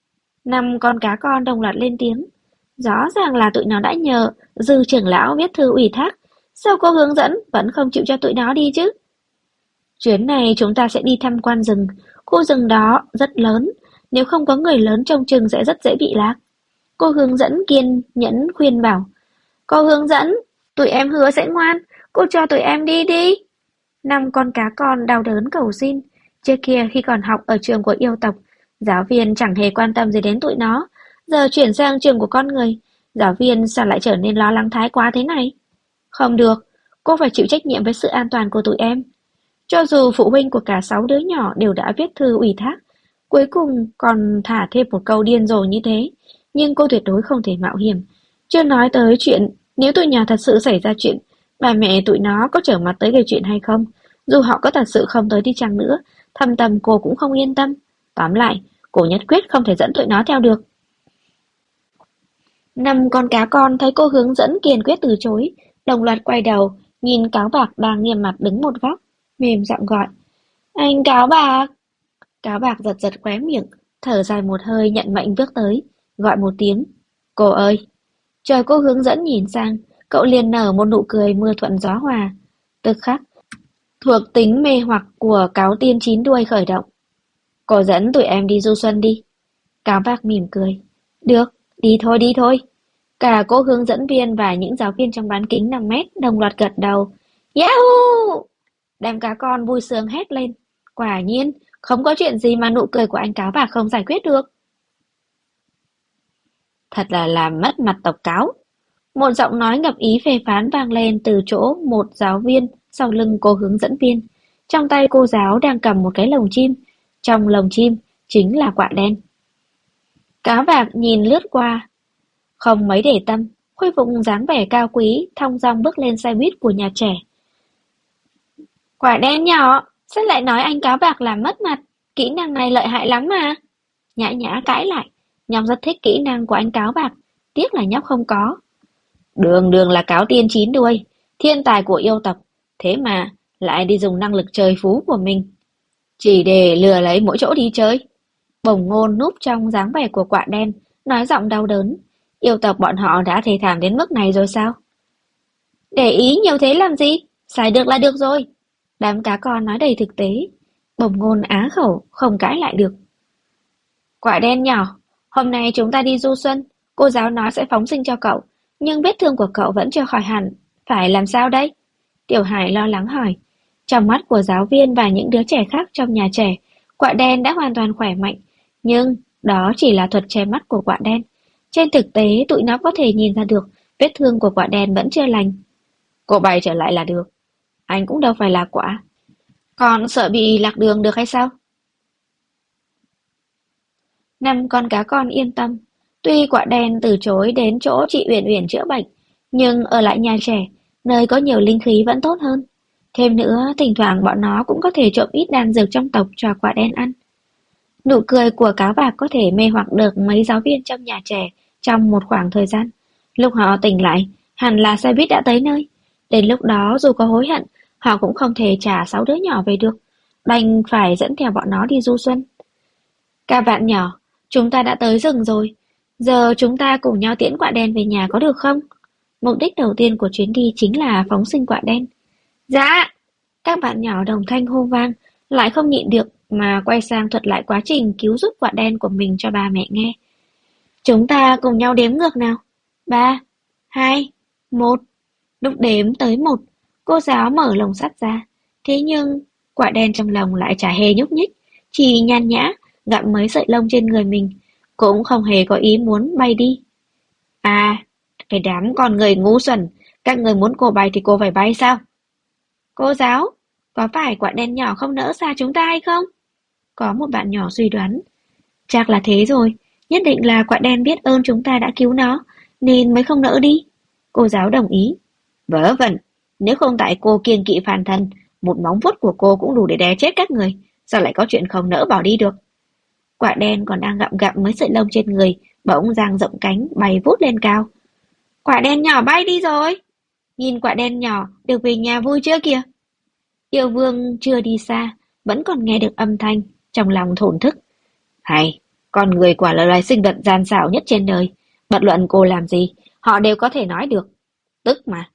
5 con cá con đồng loạt lên tiếng. Rõ ràng là tụi nó đã nhờ dư trưởng lão viết thư ủy thác. Sao cô hướng dẫn vẫn không chịu cho tụi nó đi chứ? Chuyến này chúng ta sẽ đi tham quan rừng. Khu rừng đó rất lớn. Nếu không có người lớn trông chừng sẽ rất dễ bị lạc. Cô hướng dẫn kiên nhẫn khuyên bảo. Cô hướng dẫn, tụi em hứa sẽ ngoan. Cô cho tụi em đi đi. 5 con cá con đau đớn cầu xin. Trước kia khi còn học ở trường của yêu tộc, giáo viên chẳng hề quan tâm gì đến tụi nó. Giờ chuyển sang trường của con người, giáo viên sao lại trở nên lo lắng thái quá thế này? Không được, cô phải chịu trách nhiệm với sự an toàn của tụi em. Cho dù phụ huynh của cả 6 đứa nhỏ đều đã viết thư ủy thác, cuối cùng còn thả thêm một câu điên rồ như thế, nhưng cô tuyệt đối không thể mạo hiểm. Chưa nói tới chuyện nếu tụi nhỏ thật sự xảy ra chuyện, bà mẹ tụi nó có trở mặt tới gây chuyện hay không. Dù họ có thật sự không tới đi chăng nữa, thâm tâm cô cũng không yên tâm. Tóm lại, cô nhất quyết không thể dẫn tụi nó theo được. 5 con cá con thấy cô hướng dẫn kiên quyết từ chối, đồng loạt quay đầu, nhìn Cáo Bạc đang nghiêm mặt đứng một góc, mềm giọng gọi. Anh Cáo Bạc! Cáo Bạc giật giật khóe miệng, thở dài một hơi nhận mệnh bước tới, gọi một tiếng. Cô ơi! Chờ cô hướng dẫn nhìn sang, cậu liền nở một nụ cười mưa thuận gió hòa. Tức khắc, thuộc tính mê hoặc của cáo tiên chín đuôi khởi động. Cô dẫn tụi em đi du xuân đi. Cáo Bạc mỉm cười. Được, đi thôi đi thôi. Cả cô hướng dẫn viên và những giáo viên trong bán kính 5 mét đồng loạt gật đầu. Yahoo! Đám cá con vui sướng hét lên. Quả nhiên, không có chuyện gì mà nụ cười của anh Cáo Bạc không giải quyết được. Thật là làm mất mặt tộc cáo. Một giọng nói ngập ý phê phán vang lên từ chỗ một giáo viên sau lưng cô hướng dẫn viên. Trong tay cô giáo đang cầm một cái lồng chim. Trong lồng chim chính là quạ đen. Cáo Bạc nhìn lướt qua, không mấy để tâm, khôi phục dáng vẻ cao quý, thong dong bước lên xe buýt của nhà trẻ. Quả đen nhỏ, sao lại nói anh Cáo Bạc làm mất mặt, kỹ năng này lợi hại lắm mà. Nhã Nhã cãi lại, nhóc rất thích kỹ năng của anh Cáo Bạc, tiếc là nhóc không có. Đường đường là cáo tiên chín đuôi, thiên tài của yêu tộc, thế mà lại đi dùng năng lực trời phú của mình, chỉ để lừa lấy mỗi chỗ đi chơi. Bồng Ngôn núp trong dáng vẻ của quạ đen, nói giọng đau đớn. Yêu tộc bọn họ đã thê thảm đến mức này rồi sao? Để ý nhiều thế làm gì? Xài được là được rồi. Đám cá con nói đầy thực tế. Bồng Ngôn á khẩu, không cãi lại được. Quả đen nhỏ, hôm nay chúng ta đi du xuân. Cô giáo nói sẽ phóng sinh cho cậu, nhưng vết thương của cậu vẫn chưa khỏi hẳn. Phải làm sao đây? Tiểu Hải lo lắng hỏi. Trong mắt của giáo viên và những đứa trẻ khác trong nhà trẻ, quạ đen đã hoàn toàn khỏe mạnh. Nhưng đó chỉ là thuật che mắt của quạ đen. Trên thực tế, tụi nó có thể nhìn ra được vết thương của quả đen vẫn chưa lành. Cô bay trở lại là được. Anh cũng đâu phải là quả. Còn sợ bị lạc đường được hay sao? 5 con cá con yên tâm. Tuy quả đen từ chối đến chỗ chị Uyển Uyển chữa bệnh, nhưng ở lại nhà trẻ, nơi có nhiều linh khí vẫn tốt hơn. Thêm nữa, thỉnh thoảng bọn nó cũng có thể trộm ít đan dược trong tộc cho quả đen ăn. Nụ cười của Cáo Bạc có thể mê hoặc được mấy giáo viên trong nhà trẻ trong một khoảng thời gian. Lúc họ tỉnh lại, hẳn là xe buýt đã tới nơi. Đến lúc đó dù có hối hận, họ cũng không thể trả 6 đứa nhỏ về được. đành phải dẫn theo bọn nó đi du xuân. Các bạn nhỏ, chúng ta đã tới rừng rồi. Giờ chúng ta cùng nhau tiễn quạ đen về nhà có được không? Mục đích đầu tiên của chuyến đi chính là phóng sinh quạ đen. Dạ! Các bạn nhỏ đồng thanh hô vang, lại không nhịn được mà quay sang thuật lại quá trình cứu giúp quạ đen của mình cho ba mẹ nghe. Chúng ta cùng nhau đếm ngược nào. 3, 2, 1. Lúc đếm tới 1, cô giáo mở lồng sắt ra. Thế nhưng, quả đen trong lồng lại chả hề nhúc nhích, chỉ nhàn nhã gặm mấy sợi lông trên người mình, cũng không hề có ý muốn bay đi. À, cái đám con người ngu xuẩn, các người muốn cô bay thì cô phải bay sao? Cô giáo, có phải quả đen nhỏ không nỡ xa chúng ta hay không? Có một bạn nhỏ suy đoán. Chắc là thế rồi, nhất định là quả đen biết ơn chúng ta đã cứu nó, nên mới không nỡ đi. Cô giáo đồng ý. Vớ vẩn, nếu không tại cô kiêng kỵ phàn thân, một móng vuốt của cô cũng đủ để đè chết các người, sao lại có chuyện không nỡ bỏ đi được? Quả đen còn đang gặm gặm mấy sợi lông trên người, bỗng dang rộng cánh bay vút lên cao. Quả đen nhỏ bay đi rồi. Nhìn quả đen nhỏ được về nhà vui chưa kìa? Yêu vương chưa đi xa, vẫn còn nghe được âm thanh, trong lòng thổn thức. Hay, con người quả là loài sinh vật gian xảo nhất trên đời. Bất luận cô làm gì, họ đều có thể nói được. Tức mà.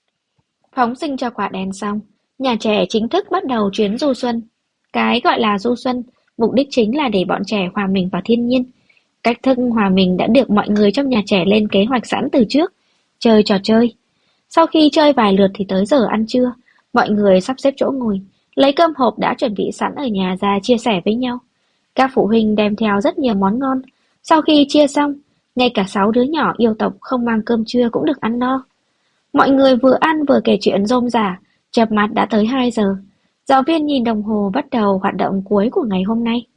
Phóng sinh cho quả đen xong, nhà trẻ chính thức bắt đầu chuyến du xuân. Cái gọi là du xuân, mục đích chính là để bọn trẻ hòa mình vào thiên nhiên. Cách thức hòa mình đã được mọi người trong nhà trẻ lên kế hoạch sẵn từ trước. Chơi trò chơi. Sau khi chơi vài lượt thì tới giờ ăn trưa, mọi người sắp xếp chỗ ngồi, lấy cơm hộp đã chuẩn bị sẵn ở nhà ra chia sẻ với nhau. Các phụ huynh đem theo rất nhiều món ngon. Sau khi chia xong, ngay cả 6 đứa nhỏ yêu tộc không mang cơm trưa cũng được ăn no. Mọi người vừa ăn vừa kể chuyện rôm rả, chợp mắt đã tới 2 giờ. Giáo viên nhìn đồng hồ bắt đầu hoạt động cuối của ngày hôm nay.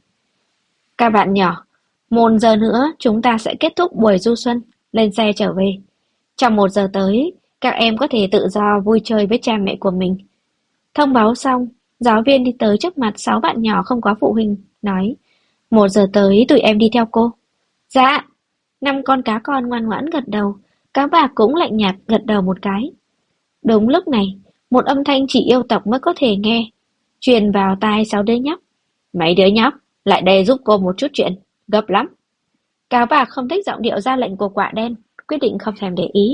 Các bạn nhỏ, 1 giờ nữa chúng ta sẽ kết thúc buổi du xuân, lên xe trở về. Trong 1 giờ tới, các em có thể tự do vui chơi với cha mẹ của mình. Thông báo xong, giáo viên đi tới trước mặt 6 bạn nhỏ không có phụ huynh, nói 1 giờ tới tụi em đi theo cô. Dạ, 5 con cá con ngoan ngoãn gật đầu, cá bạc cũng lạnh nhạt gật đầu một cái. Đúng lúc này, một âm thanh chỉ yêu tộc mới có thể nghe, truyền vào tai 6 đứa nhóc. Mấy đứa nhóc, lại đây giúp cô một chút chuyện, gấp lắm. Cáo bạc không thích giọng điệu ra lệnh của quả đen, quyết định không thèm để ý.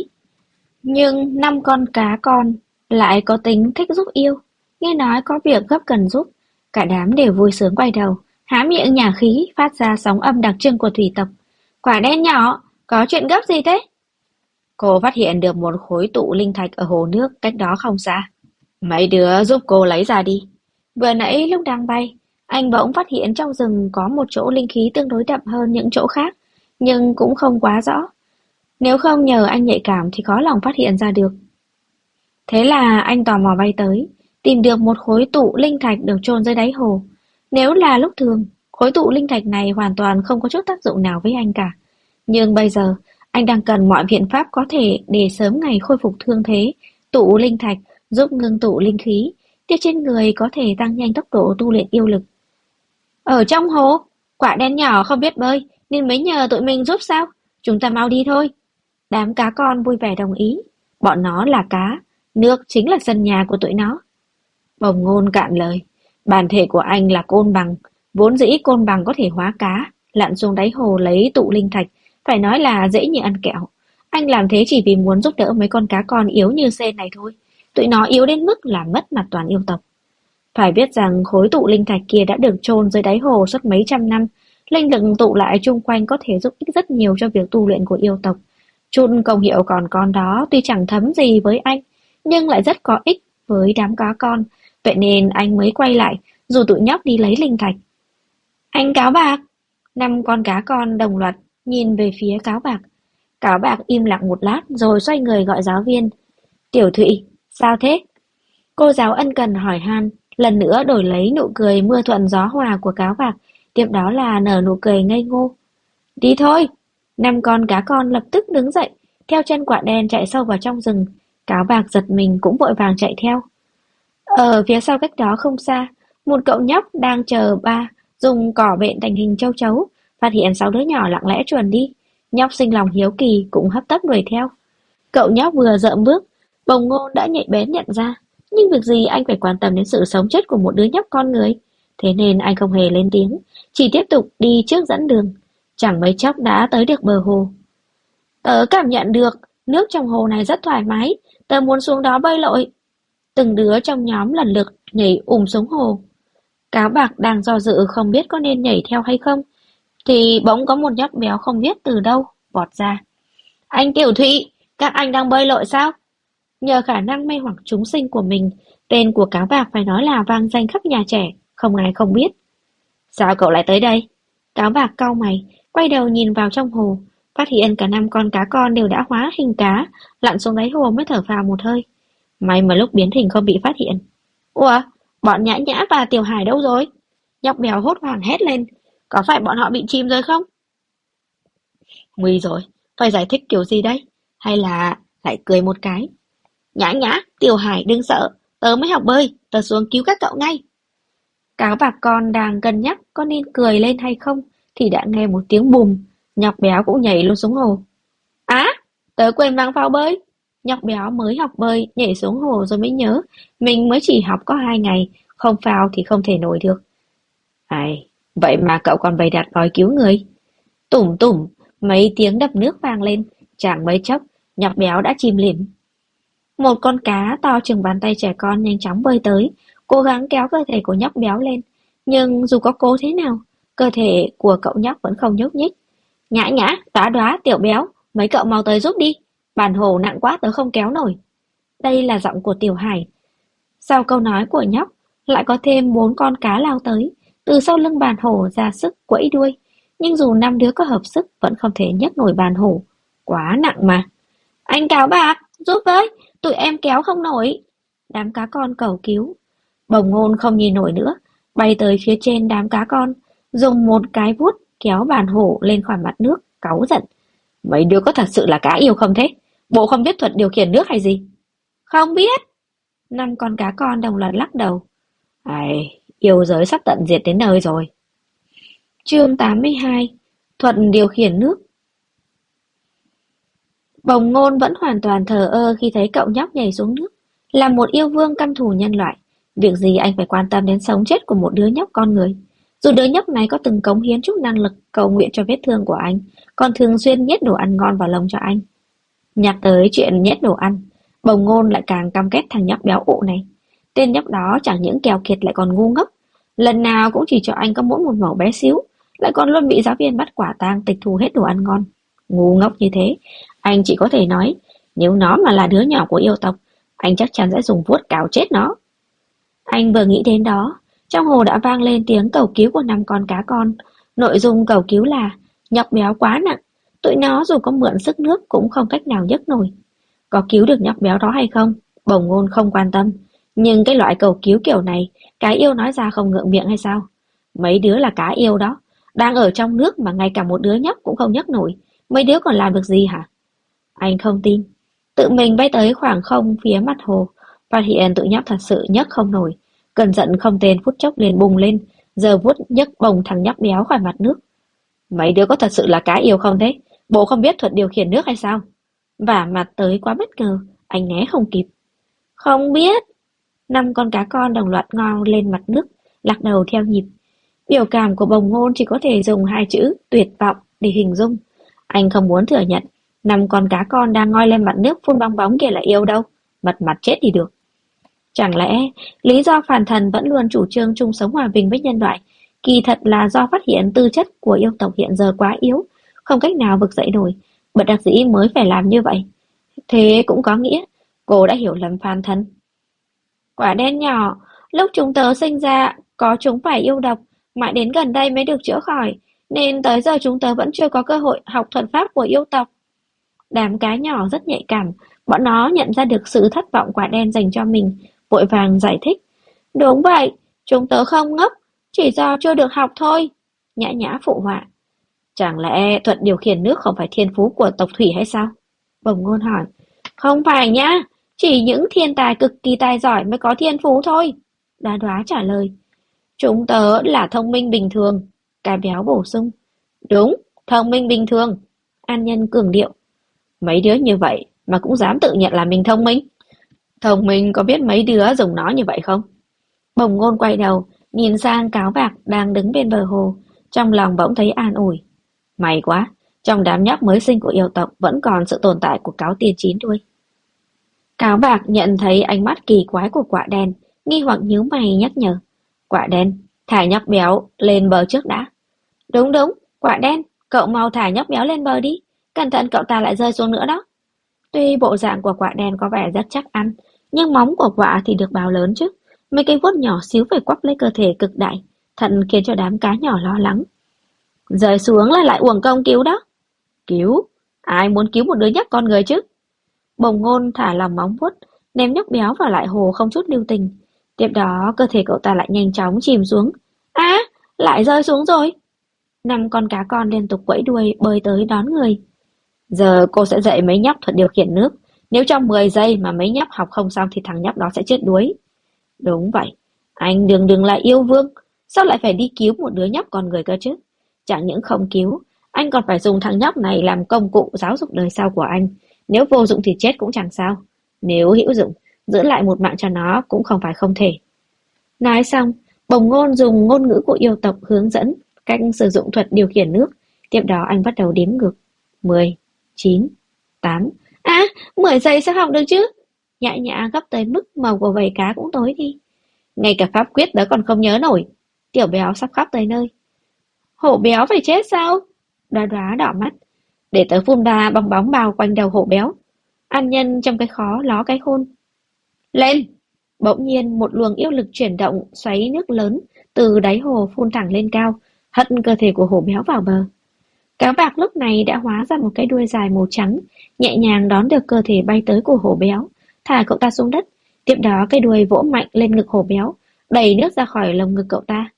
Nhưng 5 con cá con lại có tính thích giúp yêu, nghe nói có việc gấp cần giúp, cả đám đều vui sướng quay đầu, há miệng nhả khí phát ra sóng âm đặc trưng của thủy tộc. Quả đen nhỏ, có chuyện gấp gì thế? Cô phát hiện được một khối tụ linh thạch ở hồ nước cách đó không xa. Mấy đứa giúp cô lấy ra đi. Vừa nãy lúc đang bay, anh bỗng phát hiện trong rừng có một chỗ linh khí tương đối đậm hơn những chỗ khác, nhưng cũng không quá rõ. Nếu không nhờ anh nhạy cảm thì khó lòng phát hiện ra được. Thế là anh tò mò bay tới, tìm được một khối tụ linh thạch được chôn dưới đáy hồ. Nếu là lúc thường, khối tụ linh thạch này hoàn toàn không có chút tác dụng nào với anh cả. Nhưng bây giờ, anh đang cần mọi biện pháp có thể để sớm ngày khôi phục thương thế. Tụ linh thạch giúp ngưng tụ linh khí, tiếp trên người có thể tăng nhanh tốc độ tu luyện yêu lực. Ở trong hồ, quả đen nhỏ không biết bơi, nên mới nhờ tụi mình giúp sao? Chúng ta mau đi thôi. Đám cá con vui vẻ đồng ý. Bọn nó là cá, nước chính là sân nhà của tụi nó. Bồng ngôn cạn lời. Bản thể của anh là côn bằng, vốn dĩ côn bằng có thể hóa cá, lặn xuống đáy hồ lấy tụ linh thạch, phải nói là dễ như ăn kẹo. Anh làm thế chỉ vì muốn giúp đỡ mấy con cá con yếu như sên này thôi. Tụi nó yếu đến mức làm mất mặt toàn yêu tộc. Phải biết rằng khối tụ linh thạch kia đã được chôn dưới đáy hồ suốt mấy trăm năm, linh lực tụ lại chung quanh có thể giúp ích rất nhiều cho việc tu luyện của yêu tộc. Chút công hiệu còn con đó tuy chẳng thấm gì với anh, nhưng lại rất có ích với đám cá con, vậy nên anh mới quay lại, dù tụi nhóc đi lấy linh thạch. Anh Cáo Bạc! 5 con cá con đồng loạt nhìn về phía Cáo Bạc. Cáo Bạc im lặng một lát rồi xoay người gọi giáo viên. Tiểu Thụy, sao thế? Cô giáo ân cần hỏi han, lần nữa đổi lấy nụ cười mưa thuận gió hòa của Cáo Bạc, tiếp đó là nở nụ cười ngây ngô. Đi thôi! 5 con cá con lập tức đứng dậy, theo chân quả đen chạy sâu vào trong rừng. Cáo Bạc giật mình cũng vội vàng chạy theo. Ở phía sau cách đó không xa, một cậu nhóc đang chờ ba dùng cỏ bện thành hình châu chấu, phát hiện 6 đứa nhỏ lặng lẽ chuồn đi. Nhóc sinh lòng hiếu kỳ cũng hấp tấp đuổi theo. Cậu nhóc vừa dợm bước, Bồng Ngôn đã nhạy bén nhận ra, nhưng việc gì anh phải quan tâm đến sự sống chết của một đứa nhóc con người. Thế nên anh không hề lên tiếng, chỉ tiếp tục đi trước dẫn đường. Chẳng mấy chốc đã tới được bờ hồ. Tớ cảm nhận được nước trong hồ này rất thoải mái, tớ muốn xuống đó bơi lội. Từng đứa trong nhóm lần lượt nhảy xuống hồ. Cáo Bạc đang do dự không biết có nên nhảy theo hay không, thì bỗng có một nhóc béo không biết từ đâu vọt ra. Anh Tiểu Thụy, các anh đang bơi lội sao? Nhờ khả năng mê hoặc chúng sinh của mình, tên của Cáo Bạc phải nói là vang danh khắp nhà trẻ, không ai không biết. Sao cậu lại tới đây? Cáo Bạc cau mày, quay đầu nhìn vào trong hồ, phát hiện cả 5 con cá con đều đã hóa hình cá, lặn xuống đáy hồ mới thở phào một hơi. May mà lúc biến hình không bị phát hiện. Ủa, bọn Nhã Nhã và Tiểu Hải đâu rồi? Nhóc béo hốt hoảng hét lên, có phải bọn họ bị chìm rồi không? Nguy rồi, phải giải thích kiểu gì đây? Hay là lại cười một cái? Nhã Nhã, Tiểu Hải đừng sợ, tớ mới học bơi, tớ xuống cứu các cậu ngay. Cáo Bạc con đang cân nhắc có nên cười lên hay không thì đã nghe một tiếng bùm, nhóc béo cũng nhảy luôn xuống hồ. Á, tớ quên mang phao bơi. Nhóc béo mới học bơi, nhảy xuống hồ rồi mới nhớ, mình mới chỉ học có 2 ngày, không phao thì không thể nổi được. Ai, vậy mà cậu còn bày đặt vòi cứu người. Tủm tủm, mấy tiếng đập nước vang lên, chẳng mấy chốc, nhóc béo đã chìm lìm. Một con cá to chừng bàn tay trẻ con nhanh chóng bơi tới, cố gắng kéo cơ thể của nhóc béo lên. Nhưng dù có cố thế nào, cơ thể của cậu nhóc vẫn không nhúc nhích. Nhã Nhã, Đoá Đoá, Tiểu Béo, mấy cậu mau tới giúp đi. Bàn hồ nặng quá tớ không kéo nổi. Đây là giọng của Tiểu Hải. Sau câu nói của nhóc, lại có thêm 4 con cá lao tới, từ sau lưng bàn hổ ra sức quẫy đuôi. Nhưng dù 5 đứa có hợp sức vẫn không thể nhấc nổi bàn hổ. Quá nặng mà. Anh Cáo Bạc, giúp với, tụi em kéo không nổi. Đám cá con cầu cứu. Bồng Ngôn không nhìn nổi nữa, bay tới phía trên đám cá con, dùng một cái vuốt kéo bàn hổ lên khỏi mặt nước, cáu giận. Mấy đứa có thật sự là cá yêu không thế? Bộ không biết thuật điều khiển nước hay gì? Không biết. 5 con cá con đồng loạt lắc đầu. Ai, yêu giới sắp tận diệt đến nơi rồi. Chương 82. Thuật điều khiển nước. Bồng Ngôn vẫn hoàn toàn thờ ơ khi thấy cậu nhóc nhảy xuống nước. Là một yêu vương căm thù nhân loại, việc gì anh phải quan tâm đến sống chết của một đứa nhóc con người. Dù đứa nhóc này có từng cống hiến chút năng lực cầu nguyện cho vết thương của anh, còn thường xuyên nhét đồ ăn ngon vào lồng cho anh. Nhắc tới chuyện nhét đồ ăn, Bồng Ngôn lại càng căm ghét thằng nhóc béo ụ này. Tên nhóc đó chẳng những keo kiệt lại còn ngu ngốc, lần nào cũng chỉ cho anh có mỗi một mẩu bé xíu, lại còn luôn bị giáo viên bắt quả tang tịch thu hết đồ ăn ngon. Ngu ngốc như thế, anh chỉ có thể nói, nếu nó mà là đứa nhỏ của yêu tộc, anh chắc chắn sẽ dùng vuốt cào chết nó. Anh vừa nghĩ đến đó, trong hồ đã vang lên tiếng cầu cứu của 5 con cá con. Nội dung cầu cứu là nhóc béo quá nặng, tụi nó dù có mượn sức nước cũng không cách nào nhấc nổi. Có cứu được nhóc béo đó hay không, Bồng Ngôn không quan tâm. Nhưng cái loại cầu cứu kiểu này, cái yêu nói ra không ngượng miệng hay sao? Mấy đứa là cá yêu đó, đang ở trong nước mà ngay cả một đứa nhóc cũng không nhấc nổi. Mấy đứa còn làm được gì hả? Anh không tin. Tự mình bay tới khoảng không phía mặt hồ, phát hiện tụi nhóc thật sự nhấc không nổi. Cơn giận không tên phút chốc liền bùng lên, giờ vuốt nhấc bồng thằng nhóc béo khỏi mặt nước. Mấy đứa có thật sự là cá yêu không thế? Bộ không biết thuật điều khiển nước hay sao? Vả mặt tới quá bất ngờ, anh né không kịp. Không biết. 5 con cá con đồng loạt ngao lên mặt nước, lắc đầu theo nhịp. Biểu cảm của Bồng Ngôn chỉ có thể dùng 2 chữ tuyệt vọng để hình dung. Anh không muốn thừa nhận 5 con cá con đang ngoi lên mặt nước phun bong bóng kia là yêu đâu, mật mặt chết đi được. Chẳng lẽ lý do phản thần vẫn luôn chủ trương chung sống hòa bình với nhân loại, kỳ thật là do phát hiện tư chất của yêu tộc hiện giờ quá yếu, không cách nào vực dậy nổi, bất đắc dĩ mới phải làm như vậy. Thế cũng có nghĩa cô đã hiểu lầm phản thần. Quả đen nhỏ, lúc chúng tớ sinh ra có chúng phải yêu độc, mãi đến gần đây mới được chữa khỏi, nên tới giờ chúng tớ vẫn chưa có cơ hội học thuật pháp của yêu tộc. Đám cá nhỏ rất nhạy cảm, bọn nó nhận ra được sự thất vọng quả đen dành cho mình, vội vàng giải thích. Đúng vậy, chúng tớ không ngốc, chỉ do chưa được học thôi. Nhã Nhã phụ họa. Chẳng lẽ thuật điều khiển nước không phải thiên phú của tộc thủy hay sao? Bồng Ngôn hỏi. Không phải nhá, chỉ những thiên tài cực kỳ tài giỏi mới có thiên phú thôi. Đoá Đoá trả lời. Chúng tớ là thông minh bình thường. Cái béo bổ sung. Đúng, thông minh bình thường. An Nhân cường điệu. Mấy đứa như vậy mà cũng dám tự nhận là mình thông minh. Thông minh có biết mấy đứa dùng nó như vậy không? Bồng Ngôn quay đầu, nhìn sang Cáo Bạc đang đứng bên bờ hồ, trong lòng bỗng thấy an ủi. May quá, trong đám nhóc mới sinh của yêu tộc vẫn còn sự tồn tại của cáo tiên chín đuôi. Cáo Bạc nhận thấy ánh mắt kỳ quái của Quạ Đen, nghi hoặc nhíu mày nhắc nhở. Quạ Đen, thả nhóc béo lên bờ trước đã. Đúng đúng, Quạ Đen, cậu mau thả nhóc béo lên bờ đi, cẩn thận cậu ta lại rơi xuống nữa đó. Tuy bộ dạng của Quạ Đen có vẻ rất chắc ăn, nhưng móng của quạ thì được bao lớn chứ. Mấy cái vuốt nhỏ xíu phải quắp lấy cơ thể cực đại, thật khiến cho đám cá nhỏ lo lắng. Rơi xuống là lại uổng công cứu đó. Cứu? Ai muốn cứu một đứa nhóc con người chứ? Bồng Ngôn thả lòng móng vuốt, ném nhóc béo vào lại hồ không chút lưu tình. Tiếp đó cơ thể cậu ta lại nhanh chóng chìm xuống. À, lại rơi xuống rồi. 5 con cá con liên tục quẫy đuôi bơi tới đón người. Giờ cô sẽ dạy mấy nhóc thuật điều khiển nước. Nếu trong 10 giây mà mấy nhóc học không xong thì thằng nhóc đó sẽ chết đuối. Đúng vậy, anh đừng đừng là yêu vương. Sao lại phải đi cứu một đứa nhóc con người cơ chứ? Chẳng những không cứu, anh còn phải dùng thằng nhóc này làm công cụ giáo dục đời sau của anh. Nếu vô dụng thì chết cũng chẳng sao. Nếu hữu dụng, giữ lại một mạng cho nó cũng không phải không thể. Nói xong, Bồng Ngôn dùng ngôn ngữ của yêu tộc hướng dẫn cách sử dụng thuật điều khiển nước. Tiếp đó anh bắt đầu đếm ngược. 10, 9, 8. À, 10 giây sao học được chứ? Nhã Nhã gấp tới mức màu của vảy cá cũng tối đi. Ngay cả pháp quyết đó còn không nhớ nổi. Tiểu Béo sắp khóc tới nơi. Hổ béo phải chết sao? Đoá Đoá đỏ mắt. Để tớ phun ba bong bóng bao quanh đầu hổ béo. An Nhân trong cái khó ló cái khôn. Lên! Bỗng nhiên một luồng yêu lực chuyển động xoáy nước lớn từ đáy hồ phun thẳng lên cao, hất cơ thể của hổ béo vào bờ. Cáo Bạc lúc này đã hóa ra một cái đuôi dài màu trắng, nhẹ nhàng đón được cơ thể bay tới của hổ béo, thả cậu ta xuống đất. Tiếp đó cái đuôi vỗ mạnh lên ngực hổ béo, đẩy nước ra khỏi lồng ngực cậu ta.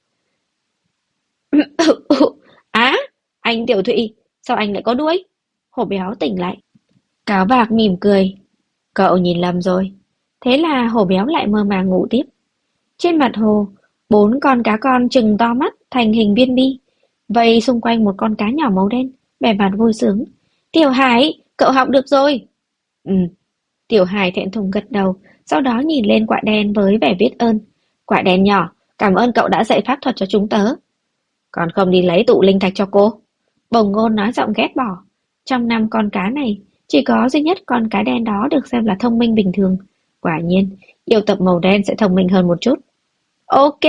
Á, anh Tiểu Thụy, sao anh lại có đuôi? Hổ béo tỉnh lại. Cáo Bạc mỉm cười. Cậu nhìn lầm rồi. Thế là hổ béo lại mơ màng ngủ tiếp. Trên mặt hồ, 4 con cá con trừng to mắt thành hình viên bi, vây xung quanh một con cá nhỏ màu đen, vẻ mặt vui sướng. Tiểu Hải, cậu học được rồi. Ừ. Tiểu Hải thẹn thùng gật đầu, sau đó nhìn lên Quạ Đen với vẻ biết ơn. Quạ Đen nhỏ, cảm ơn cậu đã dạy pháp thuật cho chúng tớ. Còn không đi lấy tụ linh thạch cho cô. Bồng Ngôn nói giọng ghét bỏ. Trong 5 con cá này, chỉ có duy nhất con cá đen đó được xem là thông minh bình thường. Quả nhiên, yêu tộc màu đen sẽ thông minh hơn một chút. Ok!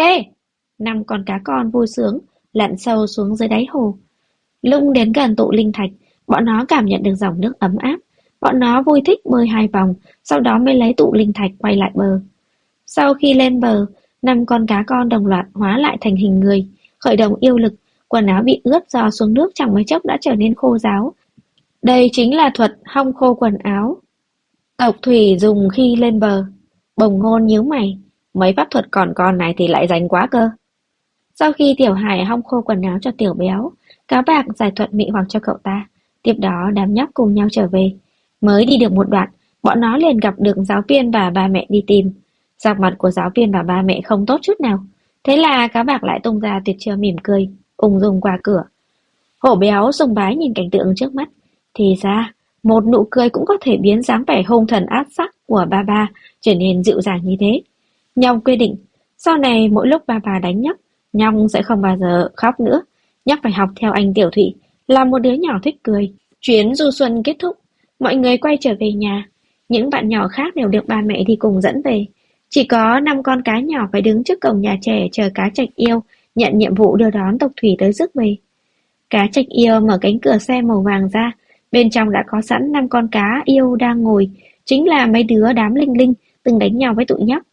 5 con cá con vui sướng, lặn sâu xuống dưới đáy hồ. Lung đến gần tụ linh thạch, bọn nó cảm nhận được dòng nước ấm áp. Bọn nó vui thích bơi 2 vòng, sau đó mới lấy tụ linh thạch quay lại bờ. Sau khi lên bờ, 5 con cá con đồng loạt hóa lại thành hình người, khởi động yêu lực, quần áo bị ướt do xuống nước chẳng mấy chốc đã trở nên khô ráo. Đây chính là thuật hong khô quần áo. Tộc thủy dùng khi lên bờ. Bồng Ngôn nhíu mày, mấy pháp thuật còn con này thì lại rành quá cơ. Sau khi Tiểu Hải hong khô quần áo cho Tiểu Béo, Cáo Bạc giải thuật mị hoặc cho cậu ta. Tiếp đó đám nhóc cùng nhau trở về. Mới đi được một đoạn, bọn nó liền gặp được giáo viên và ba mẹ đi tìm. Sắc mặt của giáo viên và ba mẹ không tốt chút nào. Thế là Cáo Bạc lại tung ra tuyệt chiêu mỉm cười, ung dung qua cửa. Hổ Béo sùng bái nhìn cảnh tượng trước mắt. Thì ra, một nụ cười cũng có thể biến dáng vẻ hung thần ác sắc của ba ba trở nên dịu dàng như thế. Nhong quyết định, sau này mỗi lúc ba ba đánh nhóc, Nhong sẽ không bao giờ khóc nữa. Nhóc phải học theo anh Tiểu Thụy, là một đứa nhỏ thích cười. Chuyến du xuân kết thúc, mọi người quay trở về nhà. Những bạn nhỏ khác đều được ba mẹ đi cùng dẫn về. Chỉ có 5 con cá nhỏ phải đứng trước cổng nhà trẻ chờ cá trạch yêu nhận nhiệm vụ đưa đón tộc thủy tới rước về. Cá trạch yêu mở cánh cửa xe màu vàng ra, bên trong đã có sẵn 5 con cá yêu đang ngồi, chính là mấy đứa đám Linh Linh từng đánh nhau với tụi nhóc.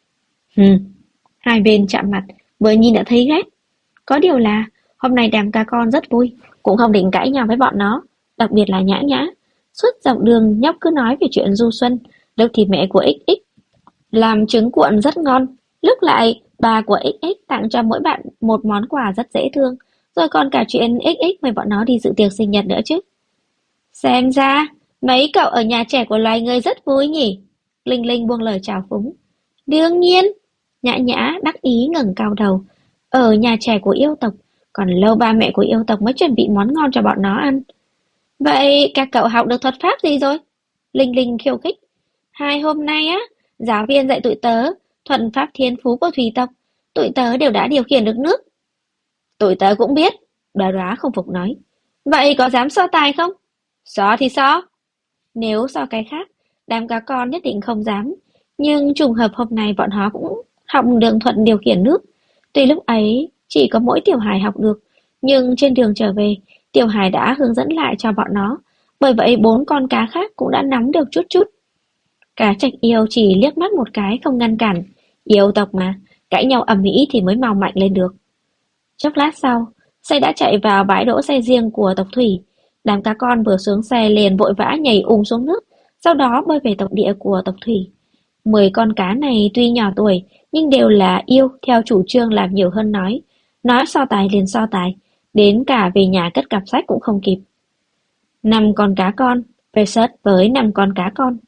Hai bên chạm mặt, vừa nhìn đã thấy ghét. Có điều là hôm nay đám cá con rất vui, cũng không định cãi nhau với bọn nó, đặc biệt là Nhã Nhã. Suốt dọc đường nhóc cứ nói về chuyện du xuân, lúc thì mẹ của XX làm trứng cuộn rất ngon, lúc lại bà của XX tặng cho mỗi bạn một món quà rất dễ thương, rồi còn cả chuyện XX mời bọn nó đi dự tiệc sinh nhật nữa chứ. Xem ra, mấy cậu ở nhà trẻ của loài người rất vui nhỉ? Linh Linh buông lời chào phúng. Đương nhiên, Nhã Nhã đắc ý ngẩng cao đầu. Ở nhà trẻ của yêu tộc, còn lâu ba mẹ của yêu tộc mới chuẩn bị món ngon cho bọn nó ăn. Vậy các cậu học được thuật pháp gì rồi? Linh Linh khiêu khích. 2 hôm nay á, giáo viên dạy tụi tớ thuần pháp thiên phú của thủy tộc. tụi tớ đều đã điều khiển được nước. Tụi tớ cũng biết, Đoá Đoá không phục nói. Vậy có dám so tài không? So thì so. Nếu so cái khác, đám cá con nhất định không dám. Nhưng trùng hợp hôm nay bọn họ cũng học được Thuận điều khiển nước. Tuy lúc ấy chỉ có mỗi Tiểu Hải học được, nhưng trên đường trở về, Tiểu Hải đã hướng dẫn lại cho bọn nó. Bởi vậy 4 con cá khác cũng đã nắm được chút chút. Cá Trạch Yêu chỉ liếc mắt một cái không ngăn cản. Yêu tộc mà, cãi nhau ầm ĩ thì mới mau mạnh lên được. Chốc lát sau, xe đã chạy vào bãi đỗ xe riêng của tộc Thủy. Đám cá con vừa xuống xe liền vội vã nhảy xuống nước, sau đó bơi về tộc địa của tộc Thủy. 10 con cá này tuy nhỏ tuổi, nhưng đều là yêu theo chủ trương làm nhiều hơn nói. Nói so tài liền so tài, đến cả về nhà cất cặp sách cũng không kịp. 5 con cá con versus với 5 con cá con.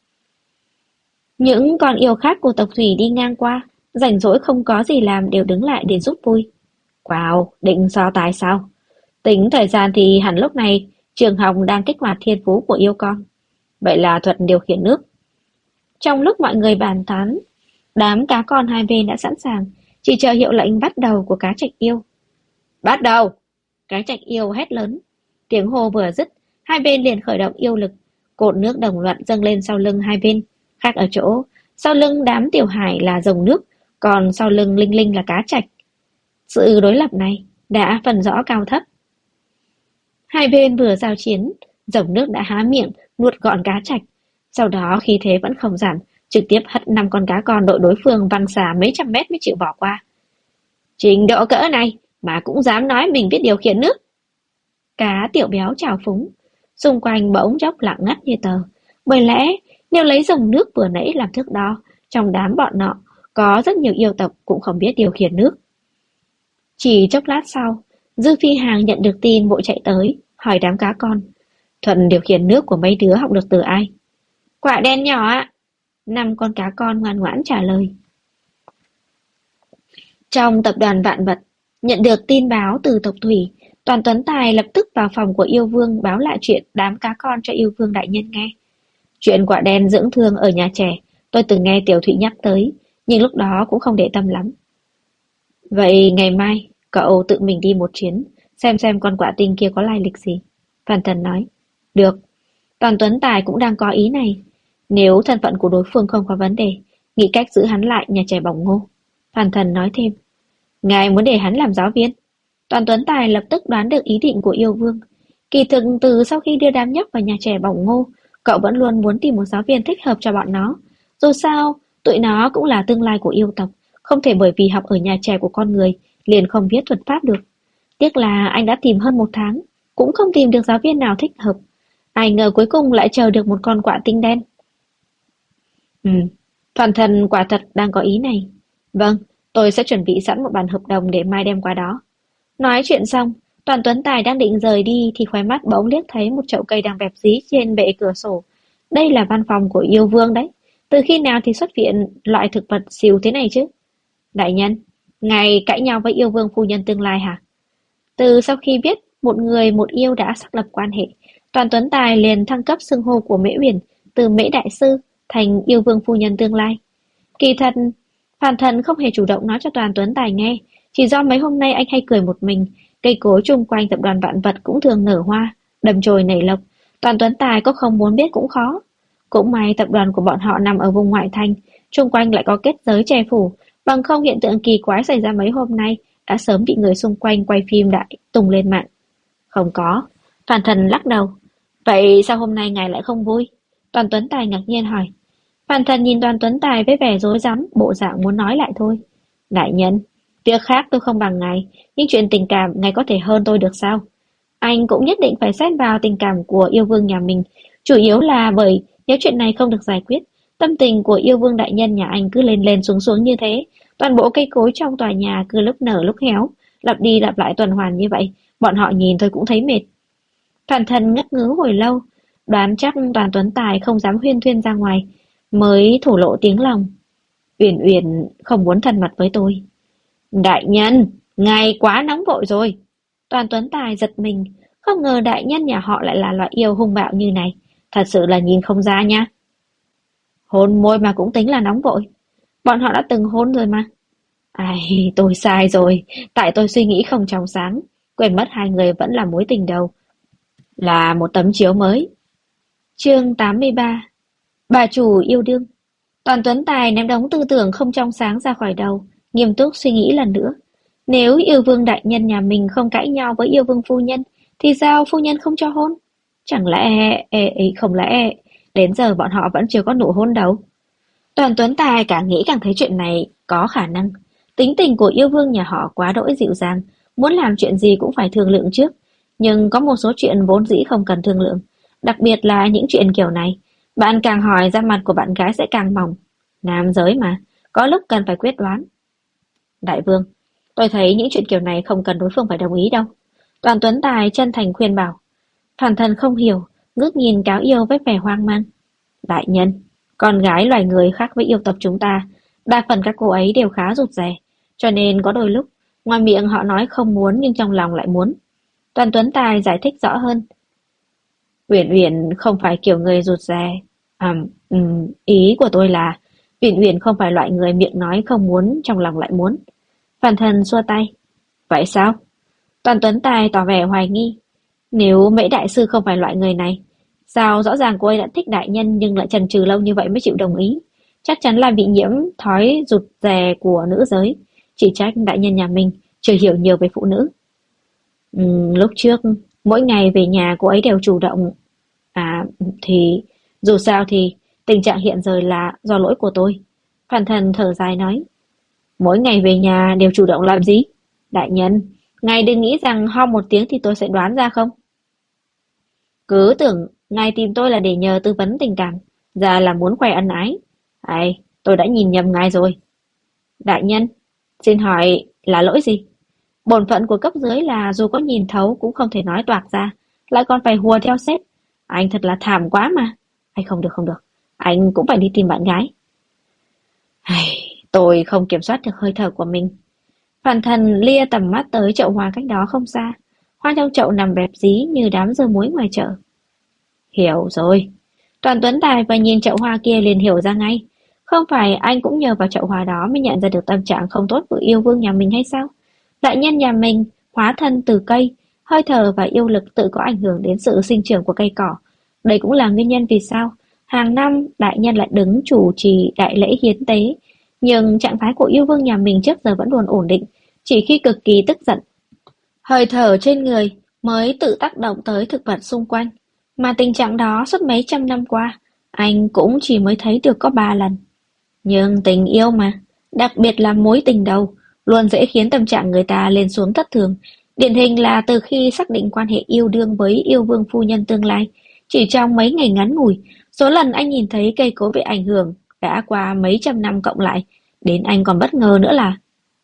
Những con yêu khác của tộc Thủy đi ngang qua, rảnh rỗi không có gì làm đều đứng lại để giúp vui. Wow, định so tài sao? Tính thời gian thì hẳn lúc này trường học đang kích hoạt thiên phú của yêu con. Vậy là Thuận điều khiển nước. Trong lúc mọi người bàn tán, đám cá con hai bên đã sẵn sàng, chỉ chờ hiệu lệnh bắt đầu của cá Trạch Yêu. Bắt đầu! Cá Trạch Yêu hét lớn. Tiếng hô vừa dứt, hai bên liền khởi động yêu lực. Cột nước đồng loạt dâng lên sau lưng hai bên. Khác ở chỗ, sau lưng đám Tiểu Hải là rồng nước, còn sau lưng Linh Linh là cá Trạch. Sự đối lập này đã phân rõ cao thấp. Hai bên vừa giao chiến, rồng nước đã há miệng nuốt gọn cá Trạch. Sau đó khí thế vẫn không giảm, trực tiếp hất 5 con cá con đội đối phương văng xa mấy trăm mét mới chịu bỏ qua. Trình độ cỡ này mà cũng dám nói mình biết điều khiển nước. Cá Tiểu Béo trào phúng, xung quanh bỗng chốc lặng ngắt như tờ. Bởi lẽ nếu lấy rồng nước vừa nãy làm thước đo, trong đám bọn nọ có rất nhiều yêu tộc cũng không biết điều khiển nước. Chỉ chốc lát sau, Dư Phi Hàng nhận được tin vội chạy tới, hỏi đám cá con. Thuận điều khiển nước của mấy đứa học được từ ai? Quả đen nhỏ ạ. 5 con cá con ngoan ngoãn trả lời. Trong tập đoàn Vạn Vật, nhận được tin báo từ tộc Thủy, Toàn Tuấn Tài lập tức vào phòng của yêu vương báo lại chuyện đám cá con cho yêu vương đại nhân nghe. Chuyện quả đen dưỡng thương ở nhà trẻ, tôi từng nghe Tiểu Thụy nhắc tới, nhưng lúc đó cũng không để tâm lắm. Vậy ngày mai, cậu tự mình đi một chuyến, xem con quả tinh kia có lai lịch gì. Phan Thần nói. Được. Toàn Tuấn Tài cũng đang có ý này. Nếu thân phận của đối phương không có vấn đề, nghĩ cách giữ hắn lại nhà trẻ Bỏng Ngô. Phan Thần nói thêm. Ngài muốn để hắn làm giáo viên. Toàn Tuấn Tài lập tức đoán được ý định của yêu vương. Kỳ thực từ sau khi đưa đám nhóc vào nhà trẻ Bỏng Ngô, cậu vẫn luôn muốn tìm một giáo viên thích hợp cho bọn nó. Dù sao, tụi nó cũng là tương lai của yêu tộc, không thể bởi vì học ở nhà trẻ của con người liền không biết thuật pháp được. Tiếc là anh đã tìm hơn 1 tháng, cũng không tìm được giáo viên nào thích hợp. Ai ngờ cuối cùng lại chờ được một con quạ tinh đen. Toàn thần quả thật đang có ý này. Vâng, tôi sẽ chuẩn bị sẵn một bản hợp đồng để mai đem qua đó. Nói chuyện xong, Toàn Tuấn Tài đang định rời đi thì khóe mắt bỗng liếc thấy một chậu cây đang bẹp dí trên bệ cửa sổ. Đây là văn phòng của yêu vương đấy. Từ khi nào thì xuất hiện loại thực vật xìu thế này chứ? Đại nhân, ngài cãi nhau với yêu vương phu nhân tương lai hả? Từ sau khi biết một người một yêu đã xác lập quan hệ, Toàn Tuấn Tài liền thăng cấp xưng hô của Mễ Uyển từ Mễ Đại Sư thành yêu vương phu nhân tương lai. Kỳ thật, Phàn Thần không hề chủ động nói cho Toàn Tuấn Tài nghe, chỉ do mấy hôm nay anh hay cười một mình, cây cối chung quanh tập đoàn Vạn Vật cũng thường nở hoa, đầm chồi nảy lộc, Toàn Tuấn Tài có không muốn biết cũng khó. Cũng may tập đoàn của bọn họ nằm ở vùng ngoại thành, chung quanh lại có kết giới che phủ, bằng không hiện tượng kỳ quái xảy ra mấy hôm nay đã sớm bị người xung quanh quay phim đại tung lên mạng. Không có. Phàn Thần lắc đầu. Vậy sao hôm nay ngài lại không vui? Toàn Tuấn Tài ngạc nhiên hỏi. Phàn Thần nhìn Toàn Tuấn Tài với vẻ rối rắm, bộ dạng muốn nói lại thôi. Đại nhân, việc khác tôi không bằng ngài, nhưng chuyện tình cảm ngài có thể hơn tôi được sao? Anh cũng nhất định phải xét vào tình cảm của yêu vương nhà mình, chủ yếu là bởi nếu chuyện này không được giải quyết, tâm tình của yêu vương đại nhân nhà anh cứ lên lên xuống xuống như thế, toàn bộ cây cối trong tòa nhà cứ lúc nở lúc héo, lặp đi lặp lại tuần hoàn như vậy, bọn họ nhìn thôi cũng thấy mệt. Phàn Thần ngất ngứ hồi lâu, đoán chắc Toàn Tuấn Tài không dám huyên thuyên ra ngoài, mới thổ lộ tiếng lòng. Uyển Uyển không muốn thân mật với tôi. Đại nhân, ngài quá nóng vội rồi. Toàn Tuấn Tài giật mình, không ngờ đại nhân nhà họ lại là loại yêu hung bạo như này, thật sự là nhìn không ra nha. Hôn môi mà cũng tính là nóng vội, bọn họ đã từng hôn rồi mà. Ai, tôi sai rồi, tại tôi suy nghĩ không trong sáng, quên mất hai người vẫn là mối tình đầu, là một tấm chiếu mới. Chương 83. Bà chủ yêu đương. Toàn Tuấn Tài ném đống tư tưởng không trong sáng ra khỏi đầu, nghiêm túc suy nghĩ lần nữa. Nếu yêu vương đại nhân nhà mình không cãi nhau với yêu vương phu nhân, thì sao phu nhân không cho hôn? Chẳng lẽ, không lẽ, đến giờ bọn họ vẫn chưa có nụ hôn đâu? Toàn Tuấn Tài càng nghĩ càng thấy chuyện này có khả năng. Tính tình của yêu vương nhà họ quá đỗi dịu dàng, muốn làm chuyện gì cũng phải thương lượng trước. Nhưng có một số chuyện vốn dĩ không cần thương lượng, đặc biệt là những chuyện kiểu này. Bạn càng hỏi da mặt của bạn gái sẽ càng mỏng. Nam giới mà, có lúc cần phải quyết đoán. Đại vương, tôi thấy những chuyện kiểu này không cần đối phương phải đồng ý đâu. Toàn Tuấn Tài chân thành khuyên bảo. Phản thần không hiểu, ngước nhìn cáo yêu với vẻ hoang mang. Đại nhân, con gái loài người khác với yêu tộc chúng ta, đa phần các cô ấy đều khá rụt rè, cho nên có đôi lúc, ngoài miệng họ nói không muốn nhưng trong lòng lại muốn. Toàn Tuấn Tài giải thích rõ hơn. Uyển Uyển không phải kiểu người rụt rè. Ý của tôi là Uyển Uyển không phải loại người miệng nói không muốn trong lòng lại muốn. Phản thần xua tay. Vậy sao? Toàn Tuấn Tài tỏ vẻ hoài nghi. Nếu Mễ đại sư không phải loại người này, sao rõ ràng cô ấy đã thích đại nhân nhưng lại chần chừ lâu như vậy mới chịu đồng ý? Chắc chắn là bị nhiễm thói rụt rè của nữ giới. Chỉ trách đại nhân nhà mình chưa hiểu nhiều về phụ nữ. Lúc trước, mỗi ngày về nhà cô ấy đều chủ động. Thì dù sao thì tình trạng hiện giờ là do lỗi của tôi. Phản thần thở dài nói. Mỗi ngày về nhà đều chủ động làm gì? Đại nhân, ngài đừng nghĩ rằng ho một tiếng thì tôi sẽ đoán ra không? Cứ tưởng ngài tìm tôi là để nhờ tư vấn tình cảm, ra là muốn khoe ân ái. Tôi đã nhìn nhầm ngài rồi. Đại nhân, xin hỏi là lỗi gì? Bổn phận của cấp dưới là dù có nhìn thấu cũng không thể nói toạc ra, lại còn phải hùa theo sếp. Anh thật là thảm quá mà. Không được, không được. Anh cũng phải đi tìm bạn gái. Tôi không kiểm soát được hơi thở của mình. Phản thần lia tầm mắt tới chậu hoa cách đó không xa. Hoa trong chậu nằm bẹp dí như đám dưa muối ngoài chợ. Hiểu rồi. Toàn Tuấn Tài và nhìn chậu hoa kia liền hiểu ra ngay. Không phải anh cũng nhờ vào chậu hoa đó mới nhận ra được tâm trạng không tốt của yêu vương nhà mình hay sao? Đại nhân nhà mình hóa thân từ cây, hơi thở và yêu lực tự có ảnh hưởng đến sự sinh trưởng của cây cỏ. Đây cũng là nguyên nhân vì sao hàng năm đại nhân lại đứng chủ trì đại lễ hiến tế. Nhưng trạng thái của yêu vương nhà mình trước giờ vẫn luôn ổn định, chỉ khi cực kỳ tức giận. Hơi thở trên người mới tự tác động tới thực vật xung quanh. Mà tình trạng đó suốt mấy trăm năm qua, anh cũng chỉ mới thấy được có 3 lần. Nhưng tình yêu mà, đặc biệt là mối tình đầu, luôn dễ khiến tâm trạng người ta lên xuống thất thường. Điển hình là từ khi xác định quan hệ yêu đương với yêu vương phu nhân tương lai, chỉ trong mấy ngày ngắn ngủi, số lần anh nhìn thấy cây cối bị ảnh hưởng đã qua mấy trăm năm cộng lại, đến anh còn bất ngờ nữa là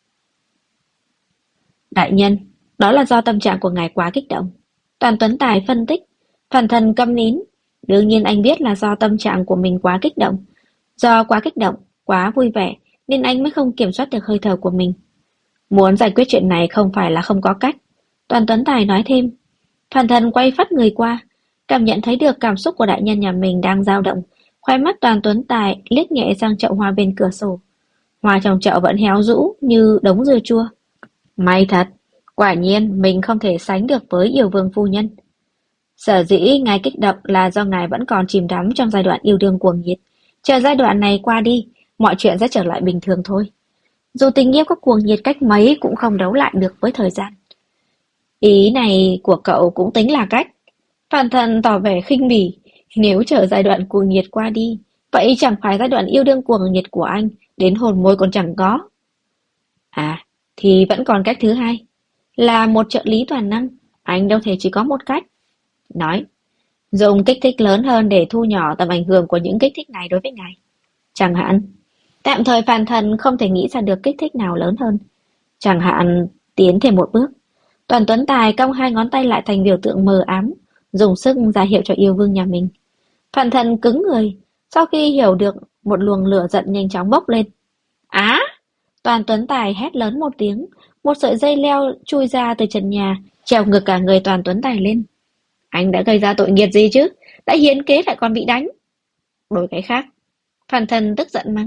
đại nhân, đó là do tâm trạng của ngài quá kích động. Toàn Tuấn Tài phân tích, phản thần câm nín. Đương nhiên anh biết là do tâm trạng của mình quá kích động. Do quá kích động, quá vui vẻ, nên anh mới không kiểm soát được hơi thở của mình. Muốn giải quyết chuyện này không phải là không có cách. Toàn Tuấn Tài nói thêm. Phản thần quay phát người qua, cảm nhận thấy được cảm xúc của đại nhân nhà mình đang dao động. Khoe mắt Toàn Tuấn Tài liếc nhẹ sang chậu hoa bên cửa sổ. Hoa trong chậu vẫn héo rũ như đống dưa chua. May thật, quả nhiên mình không thể sánh được với yêu vương phu nhân. Sở dĩ ngài kích động là do ngài vẫn còn chìm đắm trong giai đoạn yêu đương cuồng nhiệt. Chờ giai đoạn này qua đi, mọi chuyện sẽ trở lại bình thường thôi. Dù tình yêu có cuồng nhiệt cách mấy cũng không đấu lại được với thời gian. Ý này của cậu cũng tính là cách. Phản thần tỏ vẻ khinh bỉ. Nếu chờ giai đoạn cuồng nhiệt qua đi, vậy chẳng phải giai đoạn yêu đương cuồng nhiệt của anh đến hồn môi còn chẳng có. Thì vẫn còn cách thứ hai. Là một trợ lý toàn năng, anh đâu thể chỉ có một cách. Nói, dùng kích thích lớn hơn để thu nhỏ tầm ảnh hưởng của những kích thích này đối với ngài. Chẳng hạn, tạm thời phản thần không thể nghĩ ra được kích thích nào lớn hơn. Chẳng hạn, tiến thêm một bước. Toàn Tuấn Tài cong 2 ngón tay lại thành biểu tượng mờ ám, dùng sức ra hiệu cho yêu vương nhà mình. Phản thần cứng người, sau khi hiểu được một luồng lửa giận nhanh chóng bốc lên. Toàn Tuấn Tài hét lớn một tiếng, một sợi dây leo chui ra từ trần nhà, treo ngược cả người Toàn Tuấn Tài lên. Anh đã gây ra tội nghiệp gì chứ? Đã hiến kế lại còn bị đánh. Đổi cái khác. Phản thần tức giận mắng.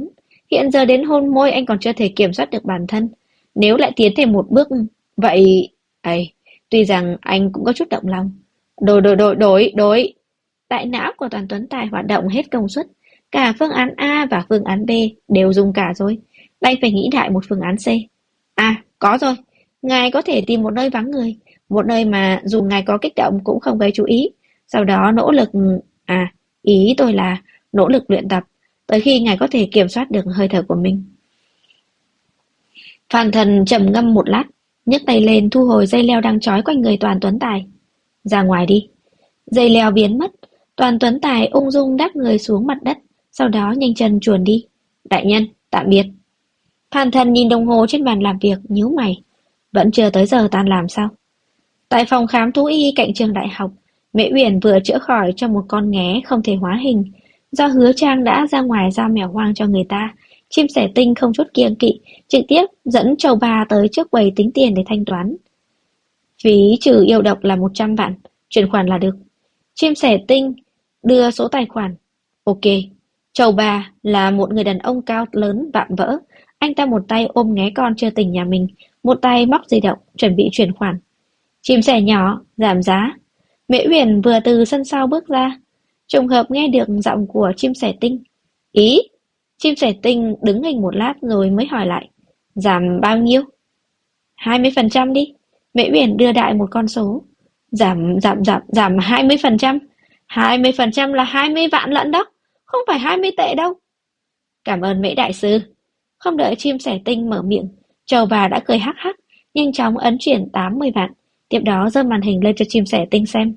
Hiện giờ đến hôn môi anh còn chưa thể kiểm soát được bản thân. Nếu lại tiến thêm một bước, vậy... ấy, tuy rằng anh cũng có chút động lòng. Đổi. Đại não của Toàn Tuấn Tài hoạt động hết công suất. Cả phương án A và phương án B đều dùng cả rồi. Đành phải nghĩ lại một phương án C. À, có rồi. Ngài có thể tìm một nơi vắng người. Một nơi mà dù ngài có kích động cũng không gây chú ý. Sau đó nỗ lực... À, ý tôi là nỗ lực luyện tập. Tới khi ngài có thể kiểm soát được hơi thở của mình. Phan Thần trầm ngâm một lát, nhấc tay lên thu hồi dây leo đang trói quanh người Toàn Tuấn Tài. Ra ngoài đi. Dây leo biến mất, Toàn Tuấn Tài ung dung đáp người xuống mặt đất, sau đó nhanh chân chuồn đi. Đại nhân, tạm biệt. Phan Thần nhìn đồng hồ trên bàn làm việc, nhíu mày. Vẫn chưa tới giờ tan làm sao? Tại phòng khám thú y cạnh trường đại học, Mễ Uyển vừa chữa khỏi cho một con nghé không thể hóa hình. Do Hứa Trang đã ra ngoài giao mèo hoang cho người ta, chim sẻ tinh không chút kiêng kỵ, trực tiếp dẫn Châu Ba tới trước quầy tính tiền để thanh toán. Phí trừ yêu độc là 100 vạn, chuyển khoản là được. Chim sẻ tinh đưa số tài khoản. Ok. Châu Ba là một người đàn ông cao lớn vạm vỡ. Anh ta một tay ôm nghé con chưa tỉnh nhà mình, một tay móc di động, chuẩn bị chuyển khoản. Chim sẻ nhỏ, giảm giá. Mễ Uyển vừa từ sân sau bước ra, trùng hợp nghe được giọng của chim sẻ tinh. Ý, chim sẻ tinh đứng hình một lát rồi mới hỏi lại. Giảm bao nhiêu? 20% đi. Mễ Uyển đưa đại một con số. Giảm 20%. 20% là 20 vạn lận đó, không phải 20 tệ đâu. Cảm ơn Mễ đại sư. Không đợi chim sẻ tinh mở miệng, Châu bà đã cười hắc hắc, nhanh chóng ấn chuyển 80 vạn, tiếp đó giơ màn hình lên cho chim sẻ tinh xem.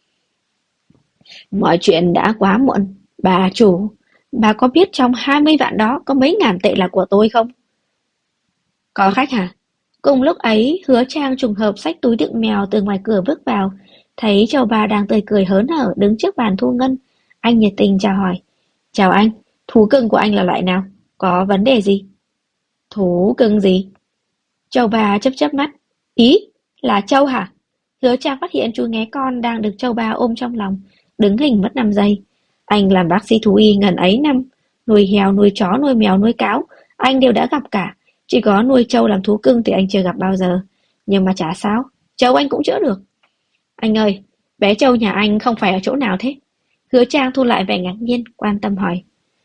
Mọi chuyện đã quá muộn. Bà chủ, bà có biết trong 20 vạn đó có mấy ngàn tệ là của tôi không? Có khách hả? Cùng lúc ấy, Hứa Trang trùng hợp xách túi đựng mèo từ ngoài cửa bước vào, thấy Châu bà đang tươi cười hớn hở đứng trước bàn thu ngân. Anh nhiệt tình chào hỏi. Chào anh, thú cưng của anh là loại nào? Có vấn đề gì? Thú cưng gì? Châu bà chớp chớp mắt. Ý, là Châu hả? Hứa Trang phát hiện chú nghé con đang được Châu bà ôm trong lòng, đứng hình mất 5 giây. Anh làm bác sĩ thú y ngần ấy năm, nuôi heo, nuôi chó, nuôi mèo, nuôi cáo, anh đều đã gặp cả. Chỉ có nuôi trâu làm thú cưng thì anh chưa gặp bao giờ. Nhưng mà chả sao, trâu anh cũng chữa được. Anh ơi, bé trâu nhà anh không phải ở chỗ nào thế? Hứa Trang thu lại vẻ ngạc nhiên, quan tâm hỏi.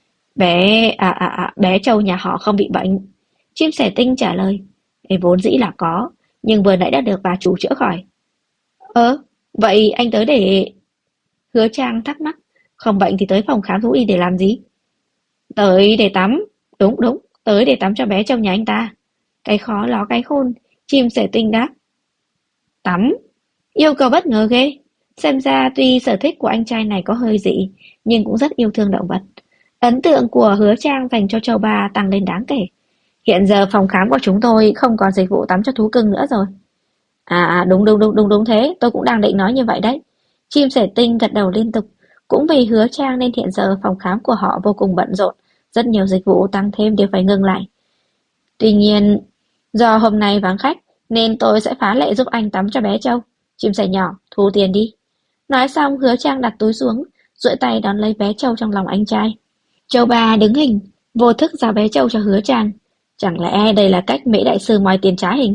Bé trâu nhà họ không bị bệnh. Chim sẻ tinh trả lời. Vốn dĩ là có, nhưng vừa nãy đã được bà chủ chữa khỏi. Vậy anh tới để... Hứa Trang thắc mắc. Không bệnh thì tới phòng khám thú y để làm gì? Tới để tắm. Đúng, tới để tắm cho bé trong nhà anh ta. Cái khó ló cái khôn, chim sẻ tinh đáp. Tắm? Yêu cầu bất ngờ ghê. Xem ra tuy sở thích của anh trai này có hơi dị, nhưng cũng rất yêu thương động vật. Ấn tượng của Hứa Trang dành cho châu ba tăng lên đáng kể. Hiện giờ phòng khám của chúng tôi không còn dịch vụ tắm cho thú cưng nữa rồi. Đúng thế, tôi cũng đang định nói như vậy đấy. Chim sẻ tinh gật đầu liên tục. Cũng vì Hứa Trang nên hiện giờ phòng khám của họ vô cùng bận rộn, rất nhiều dịch vụ tăng thêm đều phải ngừng lại. Tuy nhiên, do hôm nay vắng khách, nên tôi sẽ phá lệ giúp anh tắm cho bé Châu. Chim sẻ nhỏ, thu tiền đi. Nói xong, Hứa Trang đặt túi xuống, duỗi tay đón lấy bé Châu trong lòng anh trai. Châu ba đứng hình, vô thức giao bé Châu cho Hứa Trang. Chẳng lẽ đây là cách Mễ đại sư moi tiền trá hình?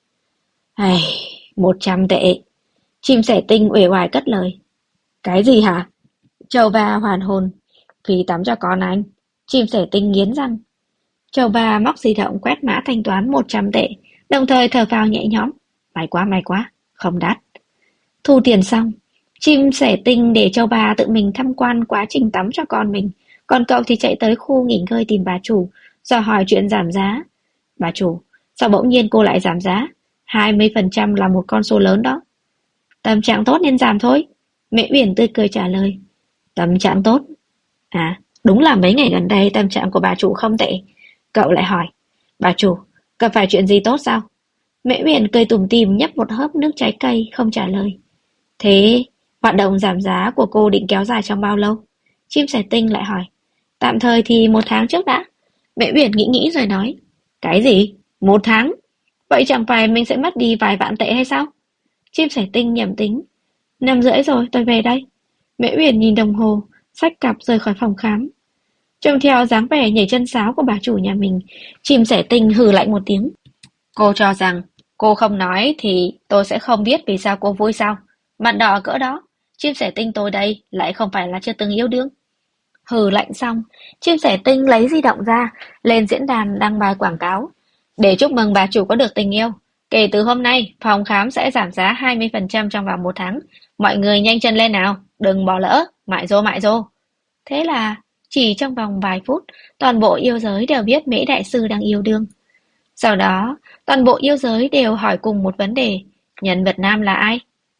100 tệ. Chim sẻ tinh uể oải cất lời. Cái gì hả? Châu ba hoàn hồn. Phí tắm cho con anh. Chim sẻ tinh nghiến răng. Châu ba móc di động quét mã thanh toán 100 tệ, đồng thời thở phào nhẹ nhõm. May quá, không đắt. Thu tiền xong, chim sẻ tinh để châu ba tự mình tham quan quá trình tắm cho con mình, còn cậu thì chạy tới khu nghỉ ngơi tìm bà chủ, dò hỏi chuyện giảm giá. Bà chủ, sao bỗng nhiên cô lại giảm giá? 20% là một con số lớn đó. Tâm trạng tốt nên giảm thôi. Mẹ Uyển tươi cười trả lời. Tâm trạng tốt? À, đúng là mấy ngày gần đây tâm trạng của bà chủ không tệ. Cậu lại hỏi. Bà chủ, gặp phải chuyện gì tốt sao? Mẹ Uyển cười tủm tỉm nhấp một hớp nước trái cây không trả lời. Thế, hoạt động giảm giá của cô định kéo dài trong bao lâu? Chim sẻ tinh lại hỏi. Tạm thời thì 1 tháng trước đã. Mẹ Uyển nghĩ rồi nói. Cái gì? 1 tháng? Vậy chẳng phải mình sẽ mất đi vài vạn tệ hay sao? Chim sẻ tinh nhẩm tính. 5 rưỡi rồi, tôi về đây. Mẹ Uyển nhìn đồng hồ, xách cặp rời khỏi phòng khám. trông theo dáng vẻ nhảy chân sáo của bà chủ nhà mình. Chim sẻ tinh hừ lạnh một tiếng. Cô cho rằng cô không nói thì tôi sẽ không biết vì sao cô vui sao? Mặt đỏ cỡ đó, chim sẻ tinh tôi đây lại không phải là chưa từng yêu đương. Hừ lạnh xong, chim sẻ tinh lấy di động ra, lên diễn đàn đăng bài quảng cáo. Để chúc mừng bà chủ có được tình yêu. Kể từ hôm nay, phòng khám sẽ giảm giá 20% trong vòng 1 tháng. Mọi người nhanh chân lên nào, đừng bỏ lỡ, mại rô mại rô. Thế là, chỉ trong vòng vài phút, toàn bộ yêu giới đều biết Mễ Đại Sư đang yêu đương. Sau đó, toàn bộ yêu giới đều hỏi cùng một vấn đề, nhân vật nam là ai?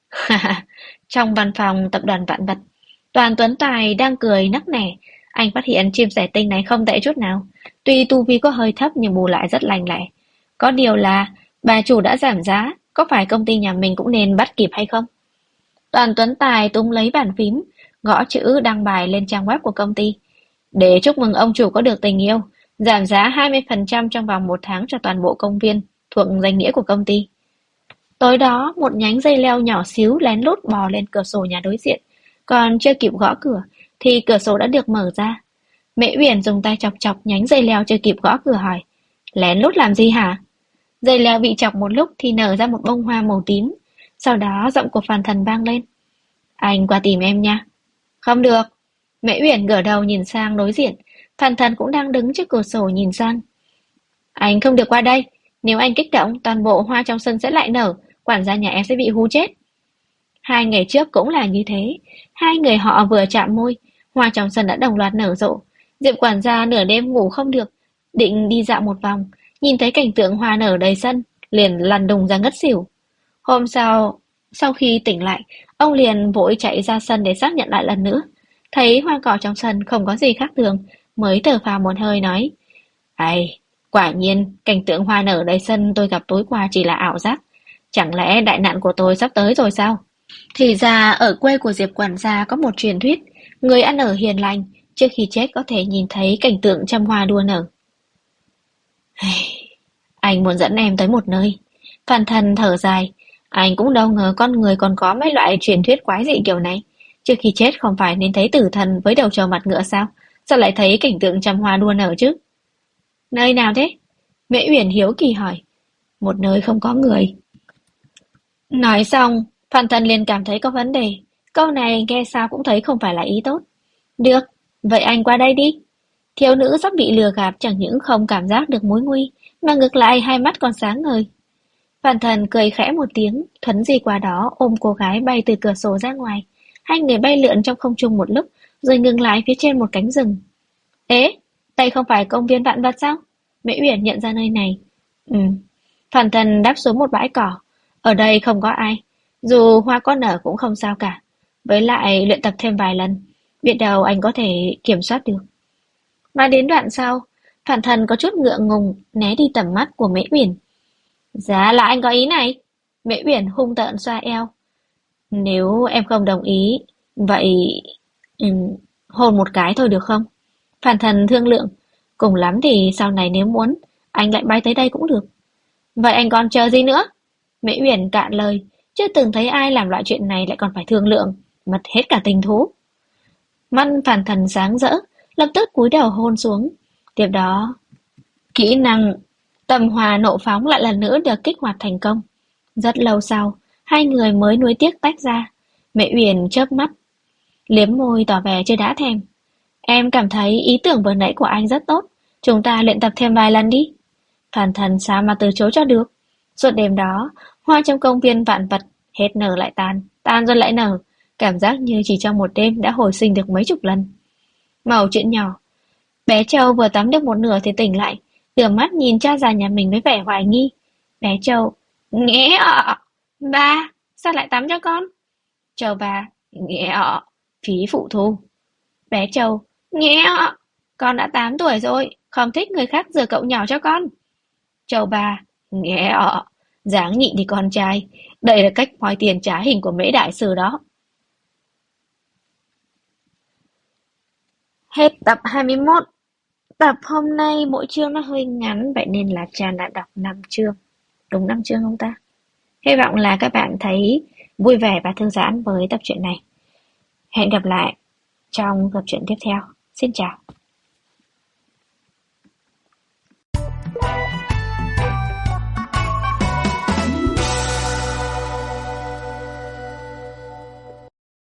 Trong văn phòng tập đoàn Vạn Vật, Toàn Tuấn Tài đang cười nắc nẻ, anh phát hiện chim sẻ tinh này không tệ chút nào, tuy tu vi có hơi thấp nhưng bù lại rất lành lẹ. Có điều là, bà chủ đã giảm giá, có phải công ty nhà mình cũng nên bắt kịp hay không? Toàn Tuấn Tài túm lấy bàn phím, gõ chữ đăng bài lên trang web của công ty. Để chúc mừng ông chủ có được tình yêu, giảm giá 20% trong vòng 1 tháng cho toàn bộ công viên thuộc danh nghĩa của công ty. Tối đó, một nhánh dây leo nhỏ xíu lén lút bò lên cửa sổ nhà đối diện. Còn chưa kịp gõ cửa, thì cửa sổ đã được mở ra. Mễ Uyển dùng tay chọc chọc nhánh dây leo chưa kịp gõ cửa hỏi. Lén lút làm gì hả? Dây leo bị chọc một lúc thì nở ra một bông hoa màu tím. Sau đó giọng của Phàn Thần vang lên. Anh qua tìm em nha. Không được. Mễ Uyển ngửa đầu nhìn sang đối diện. Phàn Thần cũng đang đứng trước cửa sổ nhìn sang. Anh không được qua đây. Nếu anh kích động, toàn bộ hoa trong sân sẽ lại nở. Quản gia nhà em sẽ bị hú chết. 2 ngày trước cũng là như thế. Hai người họ vừa chạm môi, hoa trong sân đã đồng loạt nở rộ. Diệp quản gia nửa đêm ngủ không được, định đi dạo một vòng, nhìn thấy cảnh tượng hoa nở đầy sân, liền lăn đùng ra ngất xỉu. Hôm sau khi tỉnh lại, ông liền vội chạy ra sân để xác nhận lại lần nữa. Thấy hoa cỏ trong sân không có gì khác thường, mới thở phào một hơi nói. Ai, quả nhiên, cảnh tượng hoa nở đầy sân tôi gặp tối qua chỉ là ảo giác. Chẳng lẽ đại nạn của tôi sắp tới rồi sao? Thì ra ở quê của Diệp quản gia có một truyền thuyết, người ăn ở hiền lành, trước khi chết có thể nhìn thấy cảnh tượng trăm hoa đua nở. Anh muốn dẫn em tới một nơi. Phan Thần thở dài, anh cũng đâu ngờ con người còn có mấy loại truyền thuyết quái dị kiểu này. Trước khi chết không phải nên thấy tử thần với đầu trâu mặt ngựa sao? Sao lại thấy cảnh tượng trăm hoa đua nở chứ? Nơi nào thế? Mễ Uyển hiếu kỳ hỏi. Một nơi không có người. Nói xong, Phan Thần liền cảm thấy có vấn đề. Câu này nghe sao cũng thấy không phải là ý tốt. Được, vậy anh qua đây đi. Thiếu nữ sắp bị lừa gạt chẳng những không cảm giác được mối nguy, mà ngược lại hai mắt còn sáng ngời. Phan Thần cười khẽ một tiếng, thuấn di qua đó ôm cô gái bay từ cửa sổ ra ngoài. Hai người bay lượn trong không trung một lúc, rồi ngừng lại phía trên một cánh rừng. Ế, đây không phải công viên vạn vật sao? Mễ Uyển nhận ra nơi này. Ừ. Phan Thần đáp xuống một bãi cỏ. Ở đây không có ai, dù hoa có nở cũng không sao cả. Với lại luyện tập thêm vài lần, biết đâu anh có thể kiểm soát được. Nói đến đoạn sau, Phản Thần có chút ngượng ngùng né đi tầm mắt của Mễ Uyển. Giá là anh có ý này. Mễ Uyển hung tợn xoa eo. Nếu em không đồng ý, vậy ừ, hôn một cái thôi được không? Phản Thần thương lượng. Cùng lắm thì sau này nếu muốn, anh lại bay tới đây cũng được. Vậy anh còn chờ gì nữa? Mễ Uyển cạn lời, chưa từng thấy ai làm loại chuyện này lại còn phải thương lượng, mất hết cả tình thú. Mắt Phản Thần sáng rỡ, lập tức cúi đầu hôn xuống. Tiếp đó, kỹ năng tầm hòa nộ phóng lại lần nữa được kích hoạt thành công. Rất lâu sau, hai người mới nuối tiếc tách ra. Mẹ Uyển chớp mắt, liếm môi tỏ vẻ chưa đã thèm. Em cảm thấy ý tưởng vừa nãy của anh rất tốt, chúng ta luyện tập thêm vài lần đi. Phản Thần sao mà từ chối cho được. Suốt đêm đó, hoa trong công viên vạn vật hết nở lại tan, tan rồi lại nở, cảm giác như chỉ trong một đêm đã hồi sinh được mấy chục lần. Mẩu chuyện nhỏ, bé Châu vừa tắm được một nửa thì tỉnh lại, đưa mắt nhìn cha già nhà mình với vẻ hoài nghi. Bé Châu, nghé ọ, ba, sao lại tắm cho con? Châu ba, nghé ọ, phí phụ thu. Bé Châu, nghé ọ, con đã 8 tuổi rồi, không thích người khác rửa cậu nhỏ cho con. Châu ba, nghé ọ, dáng nhịn thì con trai, đây là cách moi tiền trá hình của Mễ Đại Sư đó. Hết tập 21. Tập hôm nay mỗi chương nó hơi ngắn, vậy nên là Trang đã đọc 5 chương. Đúng 5 chương không ta? Hy vọng là các bạn thấy vui vẻ và thư giãn với tập truyện này. Hẹn gặp lại trong tập truyện tiếp theo. Xin chào.